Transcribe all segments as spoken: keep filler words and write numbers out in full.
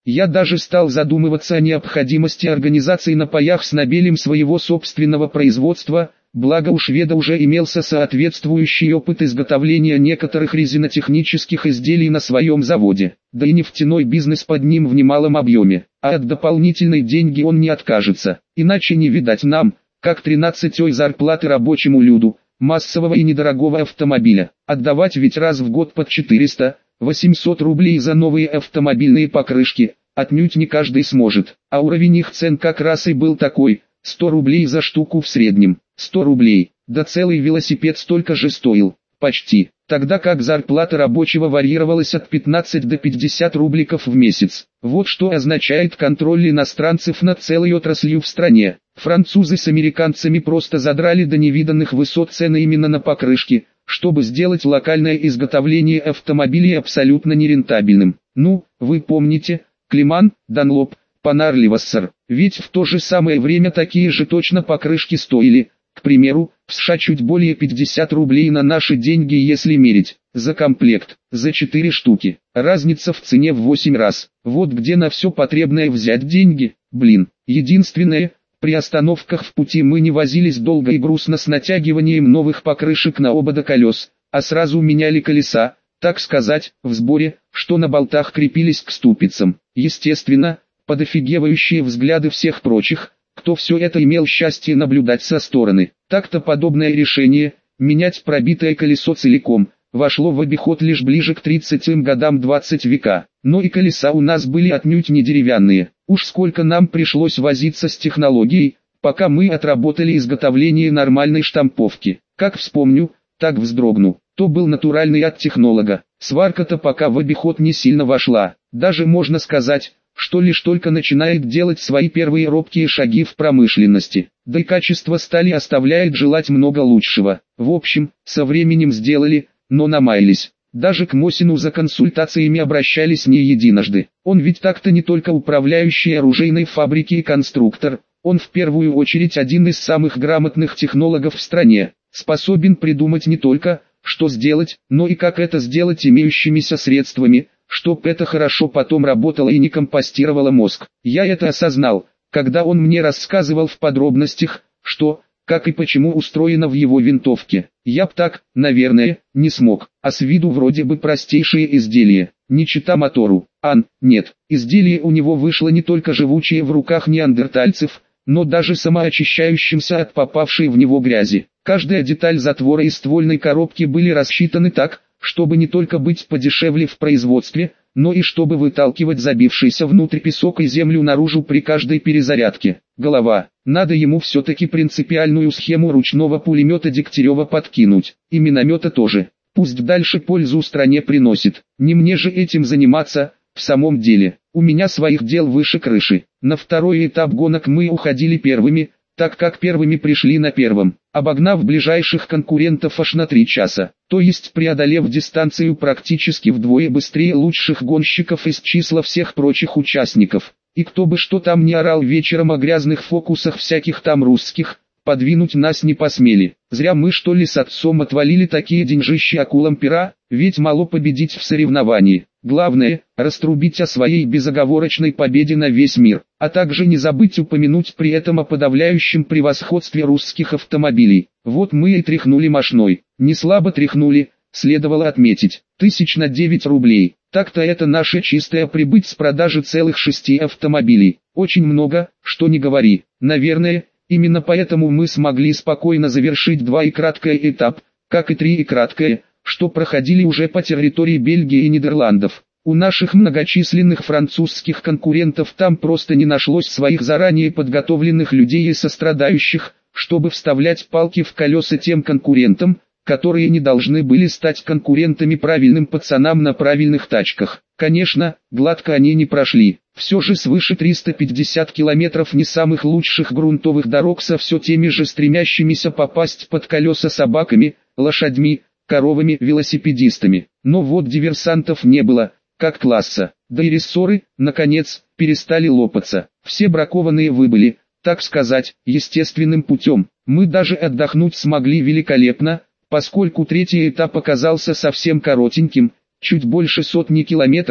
Я даже стал задумываться о необходимости организации на паях с набелем своего собственного производства, благо у шведа уже имелся соответствующий опыт изготовления некоторых резинотехнических изделий на своем заводе, да и нефтяной бизнес под ним в немалом объеме, а от дополнительной деньги он не откажется, иначе не видать нам, как тринадцатой зарплаты рабочему люду, массового и недорогого автомобиля, отдавать ведь раз в год под четыреста — восемьсот рублей за новые автомобильные покрышки, отнюдь не каждый сможет, а уровень их цен как раз и был такой, сто рублей за штуку в среднем, сто рублей, да целый велосипед столько же стоил, почти, тогда как зарплата рабочего варьировалась от пятнадцати до пятидесяти рубликов в месяц. Вот что означает контроль иностранцев над целой отраслью в стране. Французы с американцами просто задрали до невиданных высот цены именно на покрышки, чтобы сделать локальное изготовление автомобилей абсолютно нерентабельным. Ну, вы помните, Климан, Данлоп, Панар-Левассер, ведь в то же самое время такие же точно покрышки стоили, к примеру, в США чуть более пятидесяти рублей на наши деньги, если мерить, за комплект, за четыре штуки. Разница в цене в восемь раз. Вот где на все потребное взять деньги, блин. Единственное, при остановках в пути мы не возились долго и грустно с натягиванием новых покрышек на обода колес, а сразу меняли колеса, так сказать, в сборе, что на болтах крепились к ступицам. Естественно, под офигевающие взгляды всех прочих, кто все это имел счастье наблюдать со стороны. Так-то подобное решение, менять пробитое колесо целиком, вошло в обиход лишь ближе к тридцатым годам двадцатого века. Но и колеса у нас были отнюдь не деревянные. Уж сколько нам пришлось возиться с технологией, пока мы отработали изготовление нормальной штамповки. Как вспомню, так вздрогну. То был натуральный от технолога. Сварка-то пока в обиход не сильно вошла. Даже можно сказать, что лишь только начинает делать свои первые робкие шаги в промышленности. Да и качество стали оставляет желать много лучшего. В общем, со временем сделали, но намаялись. Даже к Мосину за консультациями обращались не единожды. Он ведь так-то не только управляющий оружейной фабрики и конструктор, он в первую очередь один из самых грамотных технологов в стране, способен придумать не только, что сделать, но и как это сделать имеющимися средствами, чтоб это хорошо потом работало и не компостировало мозг. Я это осознал, когда он мне рассказывал в подробностях, что, как и почему устроено в его винтовке. Я б так, наверное, не смог, а с виду вроде бы простейшее изделие, не чита мотору. Ан, нет, изделие у него вышло не только живучее в руках неандертальцев, но даже самоочищающимся от попавшей в него грязи. Каждая деталь затвора и ствольной коробки были рассчитаны так, чтобы не только быть подешевле в производстве, но и чтобы выталкивать забившийся внутрь песок и землю наружу при каждой перезарядке. Голова. Надо ему все-таки принципиальную схему ручного пулемета Дегтярева подкинуть. И миномета тоже. Пусть дальше пользу стране приносит. Не мне же этим заниматься, в самом деле. У меня своих дел выше крыши. На второй этап гонок мы уходили первыми, так как первыми пришли на первом, обогнав ближайших конкурентов аж на три часа, то есть преодолев дистанцию практически вдвое быстрее лучших гонщиков из числа всех прочих участников. И кто бы что там ни орал вечером о грязных фокусах всяких там русских, подвинуть нас не посмели. Зря мы что ли с отцом отвалили такие деньжищи акулам пера, ведь мало победить в соревновании. Главное, раструбить о своей безоговорочной победе на весь мир, а также не забыть упомянуть при этом о подавляющем превосходстве русских автомобилей. Вот мы и тряхнули мошной, не слабо тряхнули, следовало отметить, тысяч на девять рублей. Так-то это наша чистая прибыль с продажи целых шести автомобилей. Очень много, что не говори. Наверное, именно поэтому мы смогли спокойно завершить два и краткое этап, как и три и краткое, что проходили уже по территории Бельгии и Нидерландов. У наших многочисленных французских конкурентов там просто не нашлось своих заранее подготовленных людей и сострадающих, чтобы вставлять палки в колеса тем конкурентам, которые не должны были стать конкурентами правильным пацанам на правильных тачках. Конечно, гладко они не прошли. Все же свыше триста пятьдесят километров не самых лучших грунтовых дорог со все теми же стремящимися попасть под колеса собаками, лошадьми, коровами, велосипедистами. Но вот диверсантов не было, как класса. Да и рессоры, наконец, перестали лопаться. Все бракованные выбыли, так сказать, естественным путем. Мы даже отдохнуть смогли великолепно, поскольку третий этап оказался совсем коротеньким, чуть больше сотни километров,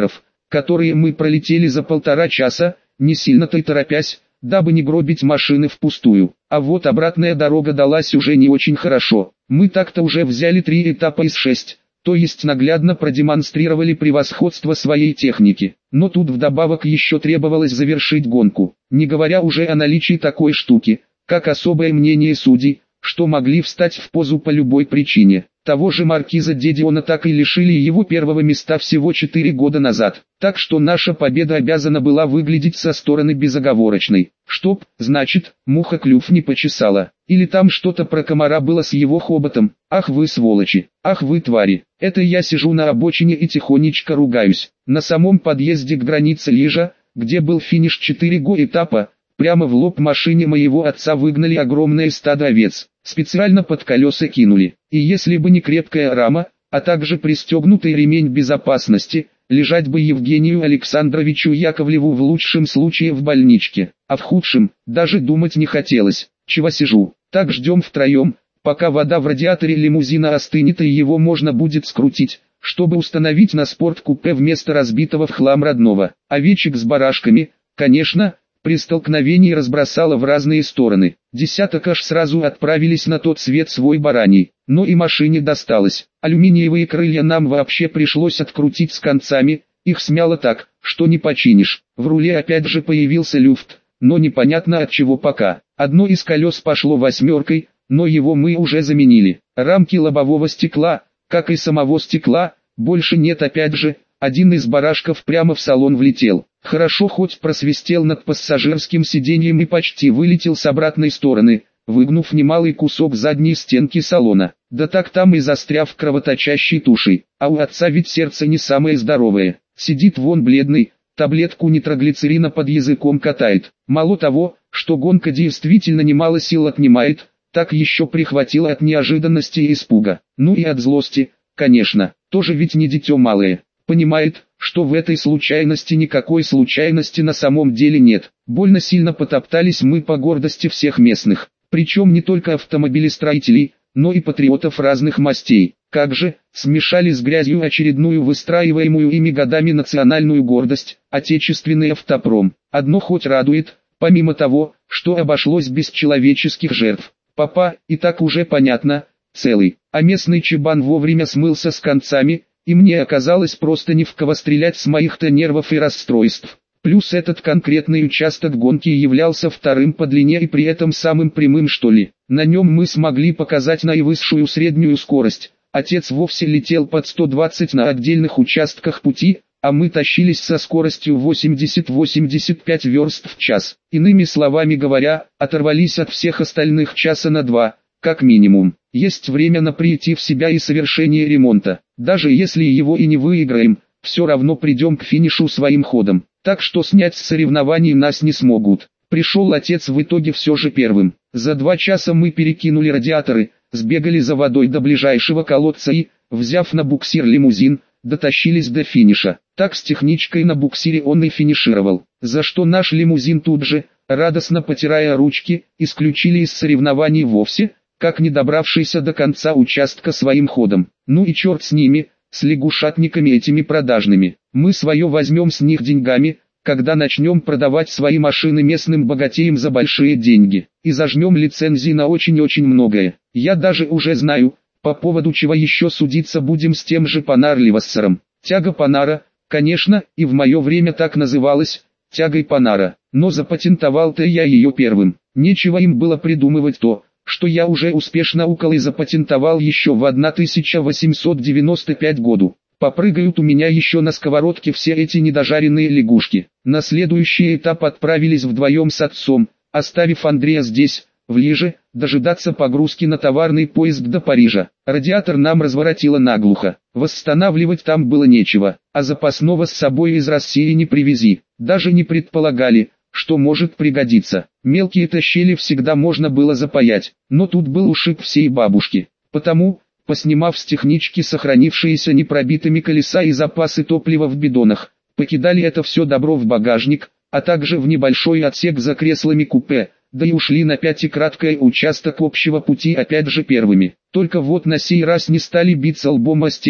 которые мы пролетели за полтора часа, не сильно-то и торопясь, дабы не гробить машины впустую. А вот обратная дорога далась уже не очень хорошо. Мы так-то уже взяли три этапа из шесть, то есть наглядно продемонстрировали превосходство своей техники. Но тут вдобавок еще требовалось завершить гонку, не говоря уже о наличии такой штуки, как особое мнение судей, что могли встать в позу по любой причине. Того же маркиза де Диона так и лишили его первого места всего четыре года назад. Так что наша победа обязана была выглядеть со стороны безоговорочной. Чтоб, значит, муха клюв не почесала. Или там что-то про комара было с его хоботом. Ах вы сволочи, ах вы твари. Это я сижу на обочине и тихонечко ругаюсь. На самом подъезде к границе Лижа, где был финиш четыре го этапа, прямо в лоб машине моего отца выгнали огромное стадо овец, специально под колеса кинули. И если бы не крепкая рама, а также пристегнутый ремень безопасности, лежать бы Евгению Александровичу Яковлеву в лучшем случае в больничке, а в худшем, даже думать не хотелось. Чего сижу, так ждем втроем, пока вода в радиаторе лимузина остынет и его можно будет скрутить, чтобы установить на спорткупе вместо разбитого в хлам родного. Овечек с барашками, конечно, при столкновении разбросало в разные стороны. Десяток аж сразу отправились на тот свет свой бараний, но и машине досталось. Алюминиевые крылья нам вообще пришлось открутить с концами, их смяло так, что не починишь. В руле опять же появился люфт, но непонятно от чего пока. Одно из колес пошло восьмеркой, но его мы уже заменили. Рамки лобового стекла, как и самого стекла, больше нет опять же. Один из барашков прямо в салон влетел. Хорошо хоть просвистел над пассажирским сиденьем и почти вылетел с обратной стороны, выгнув немалый кусок задней стенки салона. Да так там и застряв кровоточащей тушей. А у отца ведь сердце не самое здоровое. Сидит вон бледный, таблетку нитроглицерина под языком катает. Мало того, что гонка действительно немало сил отнимает, так еще прихватило от неожиданности и испуга. Ну и от злости, конечно, тоже ведь не дитё малое. Понимает, что в этой случайности никакой случайности на самом деле нет. Больно сильно потоптались мы по гордости всех местных, причем не только автомобилестроителей, но и патриотов разных мастей. Как же, смешали с грязью очередную выстраиваемую ими годами национальную гордость, отечественный автопром. Одно хоть радует, помимо того, что обошлось без человеческих жертв. Папа, и так уже понятно, целый, а местный чебан вовремя смылся с концами, и мне оказалось просто не в кого стрелять с моих-то нервов и расстройств. Плюс этот конкретный участок гонки являлся вторым по длине и при этом самым прямым что ли. На нем мы смогли показать наивысшую среднюю скорость. Отец вовсе летел под сто двадцать на отдельных участках пути, а мы тащились со скоростью восемьдесят — восемьдесят пять верст в час. Иными словами говоря, оторвались от всех остальных часа на два, как минимум. Есть время на прийти в себя и совершение ремонта. Даже если его и не выиграем, все равно придем к финишу своим ходом. Так что снять с соревнований нас не смогут. Пришел отец в итоге все же первым. За два часа мы перекинули радиаторы, сбегали за водой до ближайшего колодца и, взяв на буксир лимузин, дотащились до финиша. Так с техничкой на буксире он и финишировал. За что наш лимузин тут же, радостно потирая ручки, исключили из соревнований вовсе, как не добравшийся до конца участка своим ходом. Ну и черт с ними, с лягушатниками этими продажными. Мы свое возьмем с них деньгами, когда начнем продавать свои машины местным богатеям за большие деньги. И зажмем лицензии на очень-очень многое. Я даже уже знаю, по поводу чего еще судиться будем с тем же Панар-Ливассером. Тяга Панара, конечно, и в мое время так называлась, тягой Панара. Но запатентовал-то я ее первым. Нечего им было придумывать то, что я уже успешно укол и запатентовал еще в тысяча восемьсот девяносто пятом году. Попрыгают у меня еще на сковородке все эти недожаренные лягушки. На следующий этап отправились вдвоем с отцом, оставив Андрея здесь, в Лиже, дожидаться погрузки на товарный поезд до Парижа. Радиатор нам разворотило наглухо, восстанавливать там было нечего, а запасного с собой из России не привези, даже не предполагали, что может пригодиться. Мелкие-то щели всегда можно было запаять, но тут был ушиб всей бабушки. Потому, поснимав с технички сохранившиеся непробитыми колеса и запасы топлива в бидонах, покидали это все добро в багажник, а также в небольшой отсек за креслами купе, да и ушли на пятикраткий участок общего пути опять же первыми. Только вот на сей раз не стали биться лбом о стену,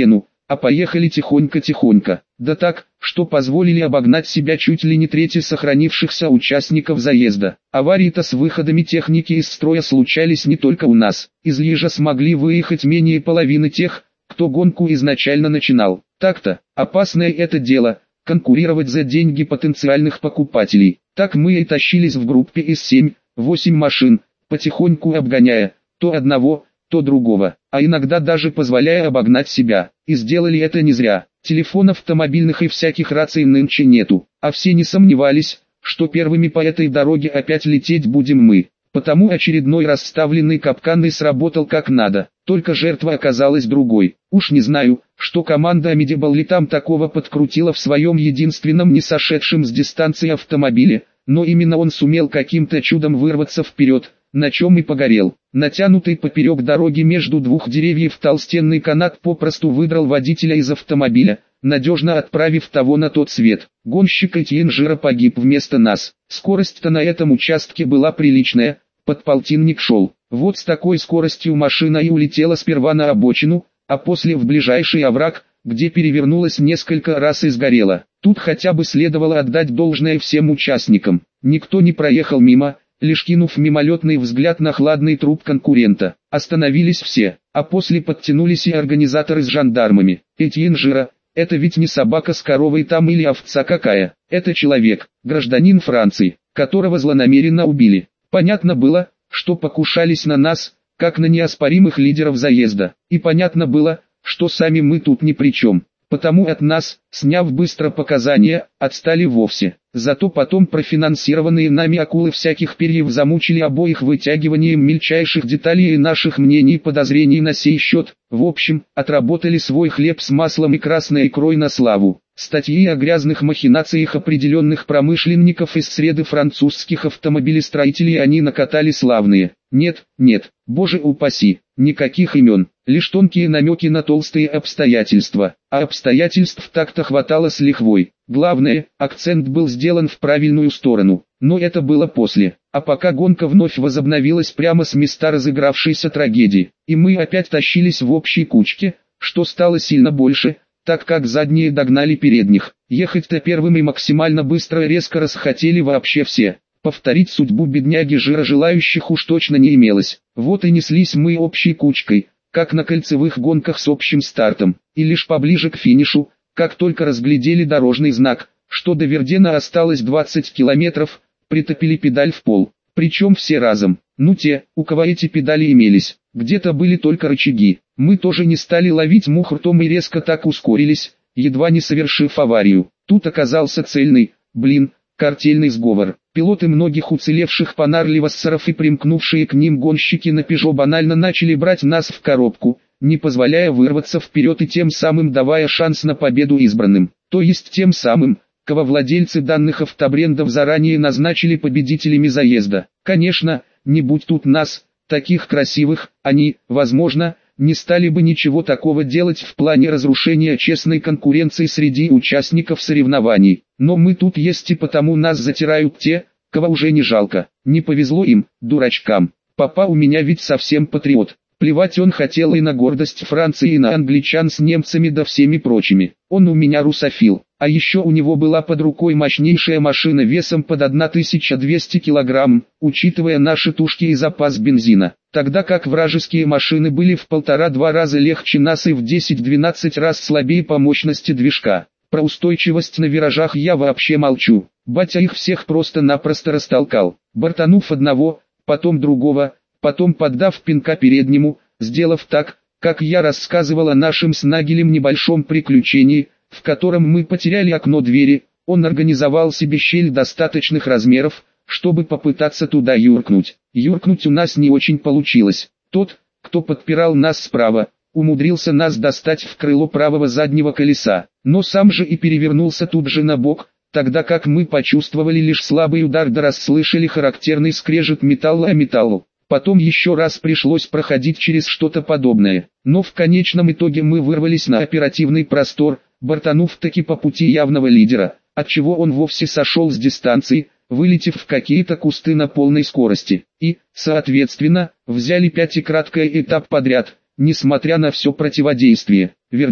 а поехали тихонько-тихонько. Да так, что позволили обогнать себя чуть ли не трети сохранившихся участников заезда. Аварии-то с выходами техники из строя случались не только у нас. Из Лижа смогли выехать менее половины тех, кто гонку изначально начинал. Так-то, опасное это дело, конкурировать за деньги потенциальных покупателей. Так мы и тащились в группе из семь-восемь машин, потихоньку обгоняя, то одного, то другого, а иногда даже позволяя обогнать себя. И сделали это не зря. Телефонов автомобильных и всяких раций нынче нету, а все не сомневались, что первыми по этой дороге опять лететь будем мы. Потому очередной расставленный капкан и сработал как надо, только жертва оказалась другой. Уж не знаю, что команда Амедибалли там такого подкрутила в своем единственном не сошедшем с дистанции автомобиле, но именно он сумел каким-то чудом вырваться вперед, на чем и погорел. Натянутый поперек дороги между двух деревьев толстенный канат попросту выдрал водителя из автомобиля, надежно отправив того на тот свет. Гонщик Этьен Жира погиб вместо нас. Скорость-то на этом участке была приличная, подполтинник шел. Вот с такой скоростью машина и улетела сперва на обочину, а после в ближайший овраг, где перевернулась несколько раз и сгорела. Тут хотя бы следовало отдать должное всем участникам. Никто не проехал мимо, лишь кинув мимолетный взгляд на хладный труп конкурента. Остановились все, а после подтянулись и организаторы с жандармами. Этьен Жира, это ведь не собака с коровой там или овца какая, это человек, гражданин Франции, которого злонамеренно убили. Понятно было, что покушались на нас, как на неоспоримых лидеров заезда, и понятно было, что сами мы тут ни при чем. Потому от нас, сняв быстро показания, отстали вовсе. Зато потом профинансированные нами акулы всяких перьев замучили обоих вытягиванием мельчайших деталей и наших мнений и подозрений на сей счет. В общем, отработали свой хлеб с маслом и красной икрой на славу. Статьи о грязных махинациях определенных промышленников из среды французских автомобилестроителей они накатали славные. Нет, нет, боже упаси, никаких имен, лишь тонкие намеки на толстые обстоятельства. А обстоятельств так-то хватало с лихвой. Главное, акцент был сделан в правильную сторону, но это было после. А пока гонка вновь возобновилась прямо с места разыгравшейся трагедии, и мы опять тащились в общей кучке, что стало сильно больше, так как задние догнали передних. Ехать-то первым и максимально быстро и резко расхотели вообще все. Повторить судьбу бедняги Жира желающих уж точно не имелось. Вот и неслись мы общей кучкой, как на кольцевых гонках с общим стартом, и лишь поближе к финишу, как только разглядели дорожный знак, что до Вердена осталось двадцать километров, притопили педаль в пол. Причем все разом. Ну те, у кого эти педали имелись, где-то были только рычаги. Мы тоже не стали ловить мух ртом и резко так ускорились, едва не совершив аварию. Тут оказался цельный, блин, картельный сговор. Пилоты многих уцелевших панарливассеров и примкнувшие к ним гонщики на Пежо банально начали брать нас в коробку, не позволяя вырваться вперед и тем самым давая шанс на победу избранным. То есть тем самым, кого владельцы данных автобрендов заранее назначили победителями заезда. Конечно, не будь тут нас, таких красивых, они, возможно, не стали бы ничего такого делать в плане разрушения честной конкуренции среди участников соревнований. Но мы тут есть и потому нас затирают те, кого уже не жалко. Не повезло им, дурачкам. Папа у меня ведь совсем патриот. Плевать он хотел и на гордость Франции, и на англичан с немцами да всеми прочими. Он у меня русофил. А еще у него была под рукой мощнейшая машина весом под тысячу двести килограмм, учитывая наши тушки и запас бензина. Тогда как вражеские машины были в полтора-два раза легче нас и в десять-двенадцать раз слабее по мощности движка. Про устойчивость на виражах я вообще молчу. Батя их всех просто-напросто растолкал. Бортанув одного, потом другого, потом поддав пинка переднему, сделав так, как я рассказывал о нашем с Нагелем небольшом приключении, в котором мы потеряли окно двери, он организовал себе щель достаточных размеров, чтобы попытаться туда юркнуть. Юркнуть у нас не очень получилось. Тот, кто подпирал нас справа, умудрился нас достать в крыло правого заднего колеса, но сам же и перевернулся тут же на бок, тогда как мы почувствовали лишь слабый удар да расслышали характерный скрежет металла о металлу. Потом еще раз пришлось проходить через что-то подобное, но в конечном итоге мы вырвались на оперативный простор, бортанув таки по пути явного лидера, отчего он вовсе сошел с дистанции, вылетев в какие-то кусты на полной скорости, и, соответственно, взяли пятикратный этап подряд, несмотря на все противодействие. Верден.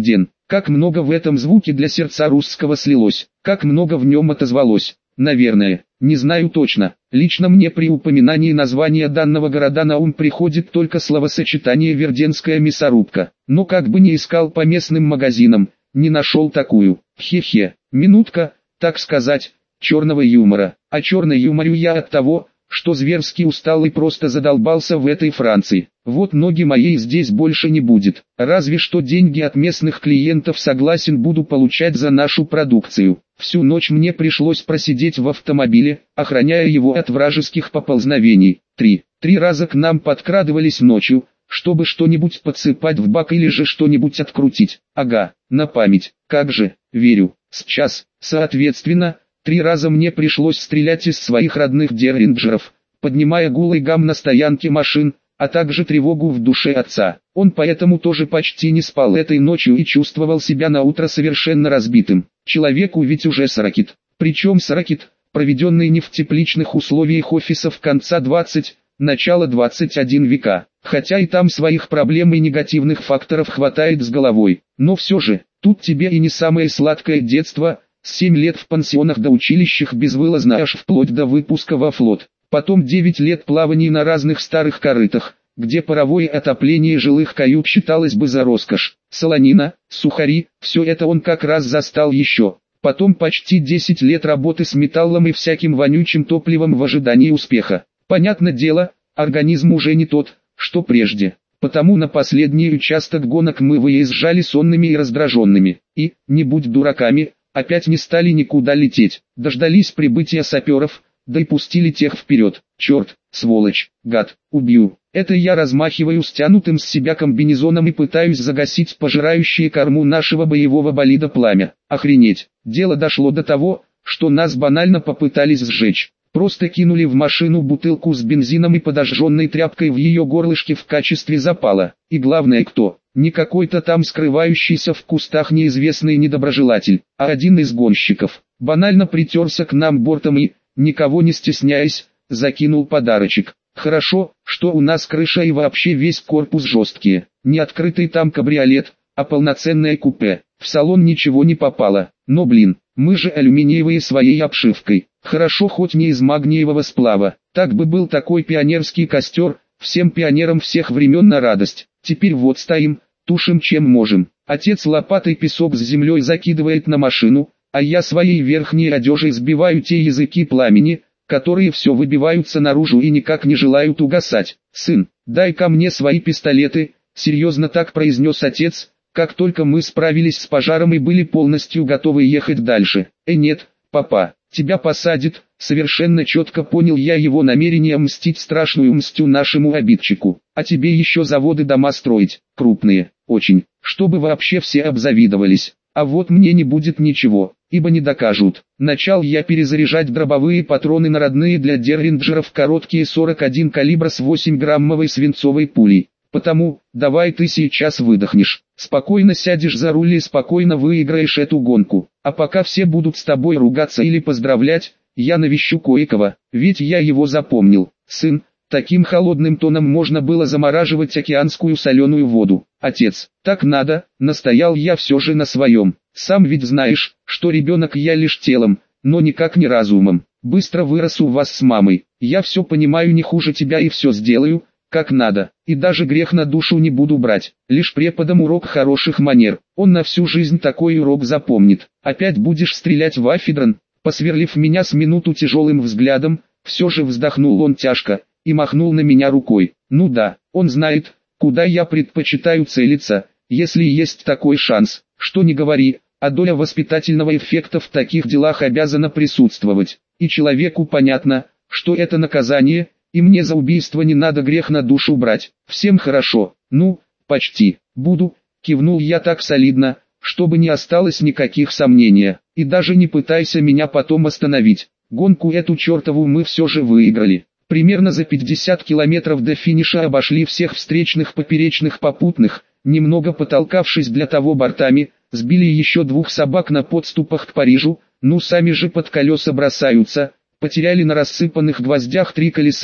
Как много в этом звуке для сердца русского слилось, как много в нем отозвалось. Наверное, не знаю точно. Лично мне при упоминании названия данного города на ум приходит только словосочетание «Верденская мясорубка». Но как бы ни искал по местным магазинам, не нашел такую. Хе-хе, минутка, так сказать, черного юмора. А черный юморю я от того, что зверски устал и просто задолбался в этой Франции. Вот ноги моей здесь больше не будет. Разве что деньги от местных клиентов согласен буду получать за нашу продукцию. Всю ночь мне пришлось просидеть в автомобиле, охраняя его от вражеских поползновений. Три. Три раза к нам подкрадывались ночью, чтобы что-нибудь подсыпать в бак или же что-нибудь открутить. Ага, на память. Как же, верю. Сейчас, соответственно, три раза мне пришлось стрелять из своих родных дерринджеров, поднимая гул и гам на стоянке машин, а также тревогу в душе отца. Он поэтому тоже почти не спал этой ночью и чувствовал себя на утро совершенно разбитым. Человеку ведь уже сорокит. Причем сорокит, проведенный не в тепличных условиях офисов конца двадцатого, начала двадцать первого века. Хотя и там своих проблем и негативных факторов хватает с головой. Но все же, тут тебе и не самое сладкое детство, семь лет в пансионах до училищах безвылазно аж вплоть до выпуска во флот. Потом девять лет плаваний на разных старых корытах, где паровое отопление жилых кают считалось бы за роскошь. Солонина, сухари, все это он как раз застал еще. Потом почти десять лет работы с металлом и всяким вонючим топливом в ожидании успеха. Понятное дело, организм уже не тот, что прежде. Потому на последний участок гонок мы выезжали сонными и раздраженными. И, не будь дураками, опять не стали никуда лететь. Дождались прибытия саперов, да и пустили тех вперед. Черт, сволочь, гад, убью. Это я размахиваю стянутым с себя комбинезоном и пытаюсь загасить пожирающее корму нашего боевого болида пламя. Охренеть, дело дошло до того, что нас банально попытались сжечь. Просто кинули в машину бутылку с бензином и подожженной тряпкой в ее горлышке в качестве запала. И главное кто? Не какой-то там скрывающийся в кустах неизвестный недоброжелатель, а один из гонщиков. Банально притерся к нам бортом и, никого не стесняясь, закинул подарочек. Хорошо, что у нас крыша и вообще весь корпус жесткие. Не открытый там кабриолет, а полноценное купе. В салон ничего не попало. Но блин, мы же алюминиевые своей обшивкой. Хорошо хоть не из магниевого сплава. Так бы был такой пионерский костер, всем пионерам всех времен на радость. Теперь вот стоим, тушим чем можем. Отец лопатой песок с землей закидывает на машину, а я своей верхней одежей сбиваю те языки пламени, которые все выбиваются наружу и никак не желают угасать. «Сын, дай ко мне свои пистолеты», — серьезно так произнес отец, как только мы справились с пожаром и были полностью готовы ехать дальше. «Э нет, папа, тебя посадят», — совершенно четко понял я его намерение мстить страшную мстью нашему обидчику. «А тебе еще заводы дома строить, крупные, очень, чтобы вообще все обзавидовались. А вот мне не будет ничего, ибо не докажут». Начал я перезаряжать дробовые патроны на родные для дерринджеров короткие сорок один калибра с восьмиграммовой свинцовой пулей. Потому, давай ты сейчас выдохнешь, спокойно сядешь за руль и спокойно выиграешь эту гонку. А пока все будут с тобой ругаться или поздравлять, я навещу кое-кого, ведь я его запомнил. Сын, таким холодным тоном можно было замораживать океанскую соленую воду. Отец, так надо, настоял я все же на своем. Сам ведь знаешь, что ребенок я лишь телом, но никак не разумом. Быстро вырос у вас с мамой. Я все понимаю не хуже тебя и все сделаю, как надо. И даже грех на душу не буду брать. Лишь преподам урок хороших манер. Он на всю жизнь такой урок запомнит. Опять будешь стрелять в афедрон? Посверлив меня с минуту тяжелым взглядом, все же вздохнул он тяжко и махнул на меня рукой. Ну да, он знает, куда я предпочитаю целиться, если есть такой шанс. Что не говори, а доля воспитательного эффекта в таких делах обязана присутствовать. И человеку понятно, что это наказание, и мне за убийство не надо грех на душу брать. Всем хорошо, ну, почти, буду, кивнул я так солидно, чтобы не осталось никаких сомнений. И даже не пытайся меня потом остановить. Гонку эту чертову мы все же выиграли. Примерно за пятьдесят километров до финиша обошли всех встречных поперечных попутных, немного потолкавшись для того бортами, сбили еще двух собак на подступах к Парижу, ну сами же под колеса бросаются, потеряли на рассыпанных гвоздях три колеса,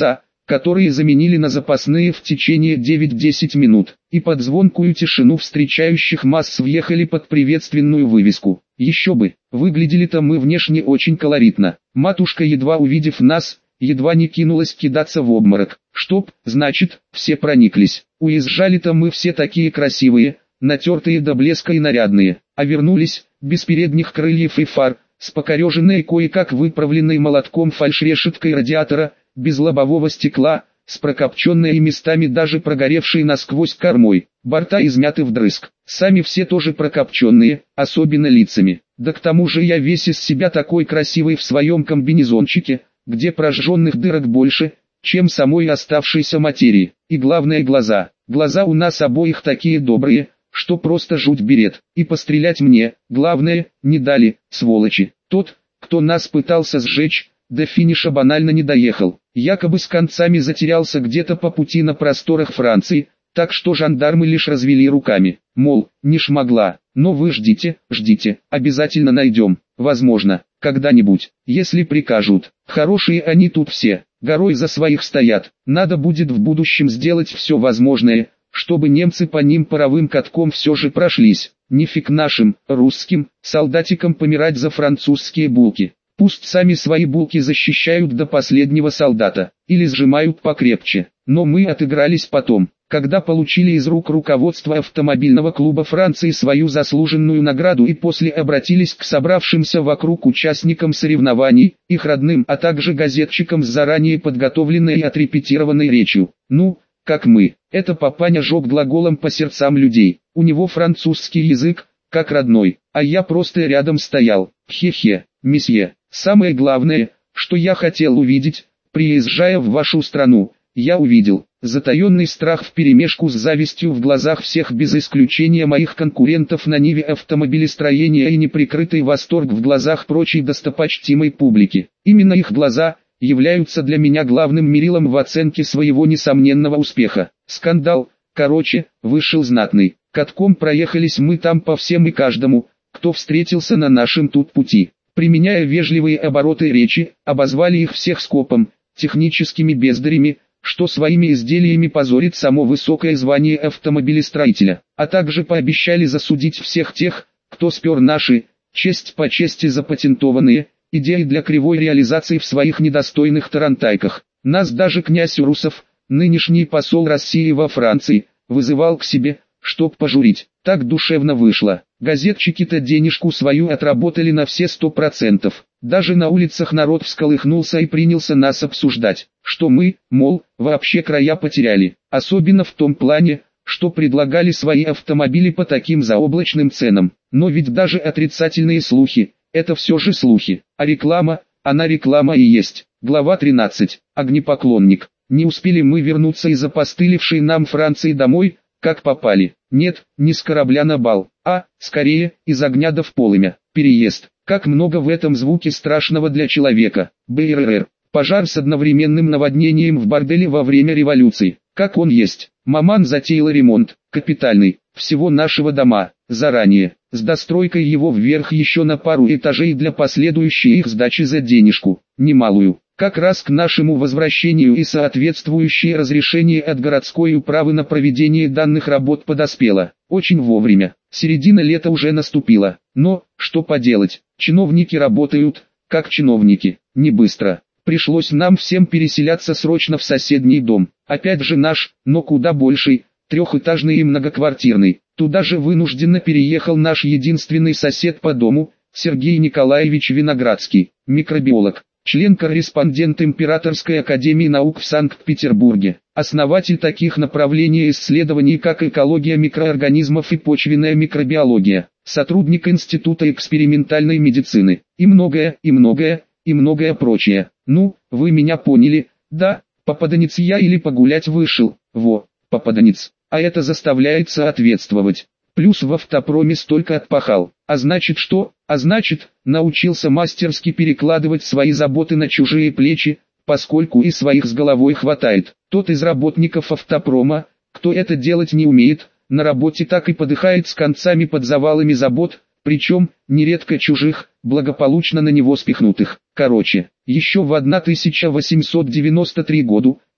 которые заменили на запасные в течение девяти-десяти минут, и под звонкую тишину встречающих масс въехали под приветственную вывеску. Еще бы, выглядели-то мы внешне очень колоритно. Матушка, едва увидев нас, едва не кинулась кидаться в обморок. Чтоб, значит, все прониклись. Уезжали-то мы все такие красивые, натертые до блеска и нарядные, а вернулись, без передних крыльев и фар, с покореженной кое-как выправленной молотком фальшрешеткой радиатора, без лобового стекла, с прокопченной и местами даже прогоревшей насквозь кормой, борта измяты вдрызг, сами все тоже прокопченные, особенно лицами. Да к тому же я весь из себя такой красивый в своем комбинезончике, где прожженных дырок больше, чем самой оставшейся материи. И главное глаза. Глаза у нас обоих такие добрые, что просто жуть берет. И пострелять мне, главное, не дали, сволочи. Тот, кто нас пытался сжечь, до финиша банально не доехал. Якобы с концами затерялся где-то по пути на просторах Франции, так что жандармы лишь развели руками. Мол, не шмогла, но вы ждите, ждите, обязательно найдем. Возможно, когда-нибудь, если прикажут. Хорошие они тут все, горой за своих стоят. Надо будет в будущем сделать все возможное, чтобы немцы по ним паровым катком все же прошлись. Нифиг нашим, русским, солдатикам помирать за французские булки. Пусть сами свои булки защищают до последнего солдата, или сжимают покрепче. Но мы отыгрались потом, когда получили из рук руководства автомобильного клуба Франции свою заслуженную награду и после обратились к собравшимся вокруг участникам соревнований, их родным, а также газетчикам с заранее подготовленной и отрепетированной речью. Ну, как мы, это папаня жег глаголом по сердцам людей, у него французский язык, как родной, а я просто рядом стоял, хе-хе, месье. Самое главное, что я хотел увидеть, приезжая в вашу страну, я увидел затаенный страх вперемешку с завистью в глазах всех без исключения моих конкурентов на ниве автомобилестроения и неприкрытый восторг в глазах прочей достопочтимой публики. Именно их глаза являются для меня главным мерилом в оценке своего несомненного успеха. Скандал, короче, вышел знатный. Катком проехались мы там по всем и каждому, кто встретился на нашем тут пути. Применяя вежливые обороты речи, обозвали их всех скопом, техническими бездарями, что своими изделиями позорит само высокое звание автомобилестроителя, а также пообещали засудить всех тех, кто спер наши, честь по чести запатентованные, идеи для кривой реализации в своих недостойных тарантайках. Нас даже князь Урусов, нынешний посол России во Франции, вызывал к себе, чтоб пожурить. Так душевно вышло. Газетчики-то денежку свою отработали на все сто процентов. Даже на улицах народ всколыхнулся и принялся нас обсуждать, что мы, мол, вообще края потеряли. Особенно в том плане, что предлагали свои автомобили по таким заоблачным ценам. Но ведь даже отрицательные слухи, это все же слухи. А реклама, она реклама и есть. Глава тринадцать. Огнепоклонник. Не успели мы вернуться из опостылевшей нам Франции домой, как попали. Нет, не с корабля на бал, а, скорее, из огня да в полымя. Переезд. Как много в этом звуке страшного для человека. БРР. Пожар с одновременным наводнением в борделе во время революции. Как он есть. Маман затеяла ремонт, капитальный, всего нашего дома, заранее, с достройкой его вверх еще на пару этажей для последующей их сдачи за денежку, немалую. Как раз к нашему возвращению и соответствующее разрешение от городской управы на проведение данных работ подоспело. Очень вовремя. Середина лета уже наступила. Но, что поделать, чиновники работают, как чиновники, не быстро. Пришлось нам всем переселяться срочно в соседний дом. Опять же наш, но куда больший, трехэтажный и многоквартирный. Туда же вынужденно переехал наш единственный сосед по дому, Сергей Николаевич Виноградский, микробиолог. Член-корреспондент Императорской академии наук в Санкт-Петербурге, основатель таких направлений исследований как экология микроорганизмов и почвенная микробиология, сотрудник Института экспериментальной медицины, и многое, и многое, и многое прочее. Ну, вы меня поняли, да, попаданец я или погулять вышел, во, попаданец, а это заставляет соответствовать. Плюс в автопроме столько отпахал, а значит что, а значит, научился мастерски перекладывать свои заботы на чужие плечи, поскольку и своих с головой хватает. Тот из работников автопрома, кто это делать не умеет, на работе так и подыхает с концами под завалами забот, причем, нередко чужих, благополучно на него спихнутых. Короче, еще в тысяча восемьсот девяносто третьем году,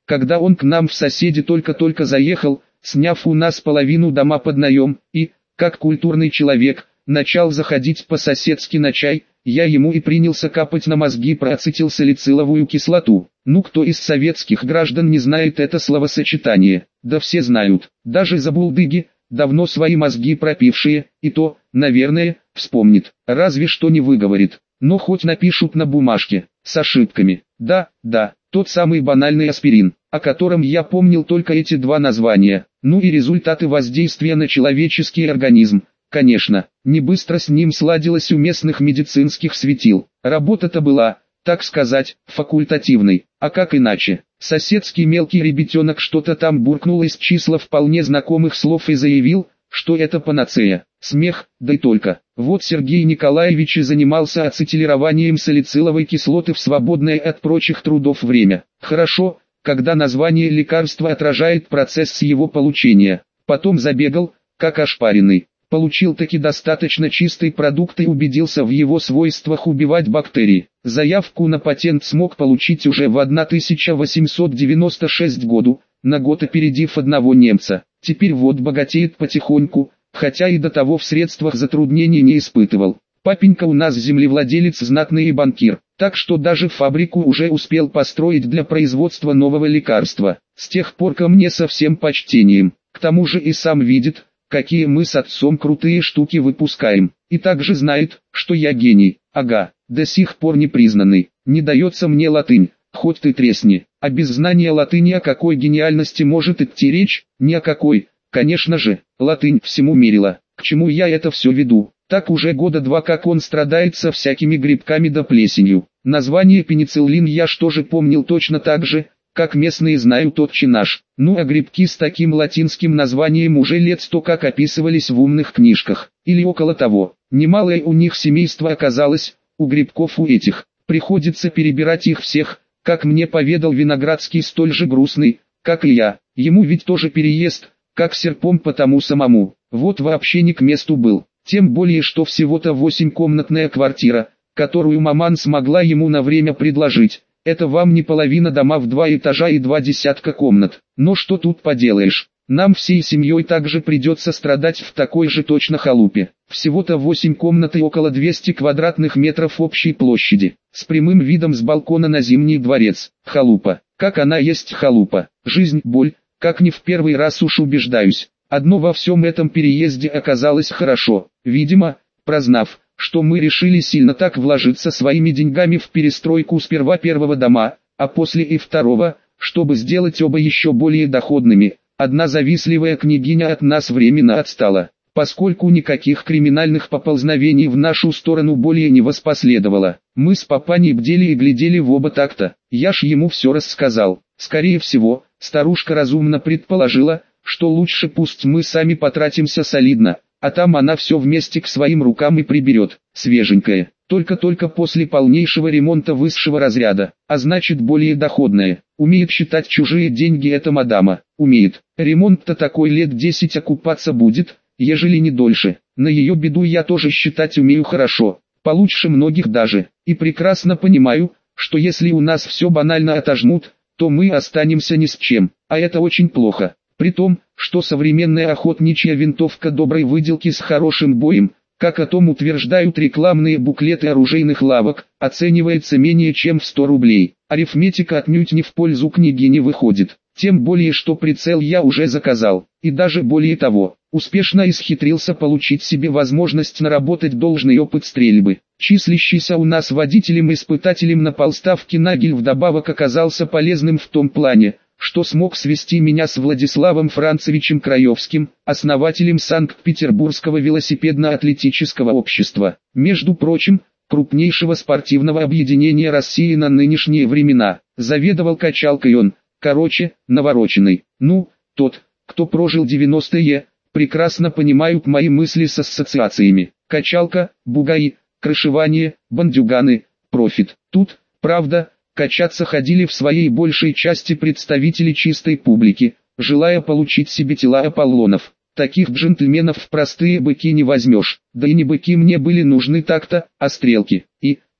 когда он к нам в соседи только-только заехал, сняв у нас половину дома под наем, и, как культурный человек, начал заходить по-соседски на чай, я ему и принялся капать на мозги про ацетилсалициловую кислоту. Ну кто из советских граждан не знает это словосочетание? Да все знают, даже забулдыги, давно свои мозги пропившие, и то, наверное, вспомнит, разве что не выговорит, но хоть напишут на бумажке, с ошибками. Да, да, тот самый банальный аспирин, о котором я помнил только эти два названия, ну и результаты воздействия на человеческий организм. Конечно, не быстро с ним сладилось у местных медицинских светил. Работа-то была, так сказать, факультативной, а как иначе? Соседский мелкий ребятенок что-то там буркнул из числа вполне знакомых слов и заявил, что это панацея. Смех, да и только. Вот Сергей Николаевич и занимался ацетилированием салициловой кислоты в свободное от прочих трудов время. Хорошо, когда название лекарства отражает процесс его получения. Потом забегал, как ошпаренный. Получил таки достаточно чистый продукт и убедился в его свойствах убивать бактерии. Заявку на патент смог получить уже в тысяча восемьсот девяносто шестом году, на год опередив одного немца. Теперь вот богатеет потихоньку, хотя и до того в средствах затруднений не испытывал. Папенька у нас землевладелец знатный и банкир, так что даже фабрику уже успел построить для производства нового лекарства. С тех пор ко мне со всем почтением. К тому же и сам видит, какие мы с отцом крутые штуки выпускаем, и также знает, что я гений. Ага, до сих пор не признанный. Не дается мне латынь, хоть ты тресни. А без знания латыни о какой гениальности может идти речь? Ни о какой. Конечно же, латынь всему мерила. К чему я это все веду? Так уже года два как он страдает со всякими грибками да плесенью. Название пенициллин я что же помнил точно так же, как местные знают отче наш. Ну а грибки с таким латинским названием уже лет сто как описывались в умных книжках, или около того. Немалое у них семейство оказалось, у грибков у этих. Приходится перебирать их всех, как мне поведал Виноградский, столь же грустный, как и я. Ему ведь тоже переезд, как серпом по тому самому. Вот вообще не к месту был. Тем более что всего-то восьмикомнатная квартира, которую маман смогла ему на время предложить. Это вам не половина дома в два этажа и два десятка комнат. Но что тут поделаешь? Нам всей семьей также придется страдать в такой же точно халупе. Всего-то восемь комнат и около двухсот квадратных метров общей площади. С прямым видом с балкона на Зимний дворец. Халупа. Как она есть халупа. Жизнь, боль, как не в первый раз уж убеждаюсь. Одно во всем этом переезде оказалось хорошо. Видимо, прознав, что мы решили сильно так вложиться своими деньгами в перестройку сперва первого дома, а после и второго, чтобы сделать оба еще более доходными. Одна завистливая княгиня от нас временно отстала, поскольку никаких криминальных поползновений в нашу сторону более не воспоследовало. Мы с папаней бдели и глядели в оба такта. Я ж ему все рассказал. Скорее всего, старушка разумно предположила, что лучше пусть мы сами потратимся солидно, а там она все вместе к своим рукам и приберет, свеженькое, только-только после полнейшего ремонта высшего разряда, а значит более доходное. Умеет считать чужие деньги эта мадама, умеет. Ремонт-то такой лет десять окупаться будет, ежели не дольше. На ее беду я тоже считать умею хорошо, получше многих даже, и прекрасно понимаю, что если у нас все банально отожмут, то мы останемся ни с чем, а это очень плохо. При том, что современная охотничья винтовка доброй выделки с хорошим боем, как о том утверждают рекламные буклеты оружейных лавок, оценивается менее чем в сто рублей. Арифметика отнюдь не в пользу княгини выходит. Тем более что прицел я уже заказал, и даже более того, успешно исхитрился получить себе возможность наработать должный опыт стрельбы. Числящийся у нас водителем-испытателем на полставки Нагель вдобавок оказался полезным в том плане, что смог свести меня с Владиславом Францевичем Краевским, основателем Санкт-Петербургского велосипедно-атлетического общества, между прочим, крупнейшего спортивного объединения России на нынешние времена. Заведовал качалкой он, короче, навороченный. Ну, тот, кто прожил девяностые, прекрасно понимают мои мысли с ассоциациями. Качалка, бугаи, крышевание, бандюганы, профит. Тут, правда, качаться ходили в своей большей части представители чистой публики, желая получить себе тела Аполлонов. Таких джентльменов в простые быки не возьмешь, да и не быки мне были нужны так-то, а стрелки. И,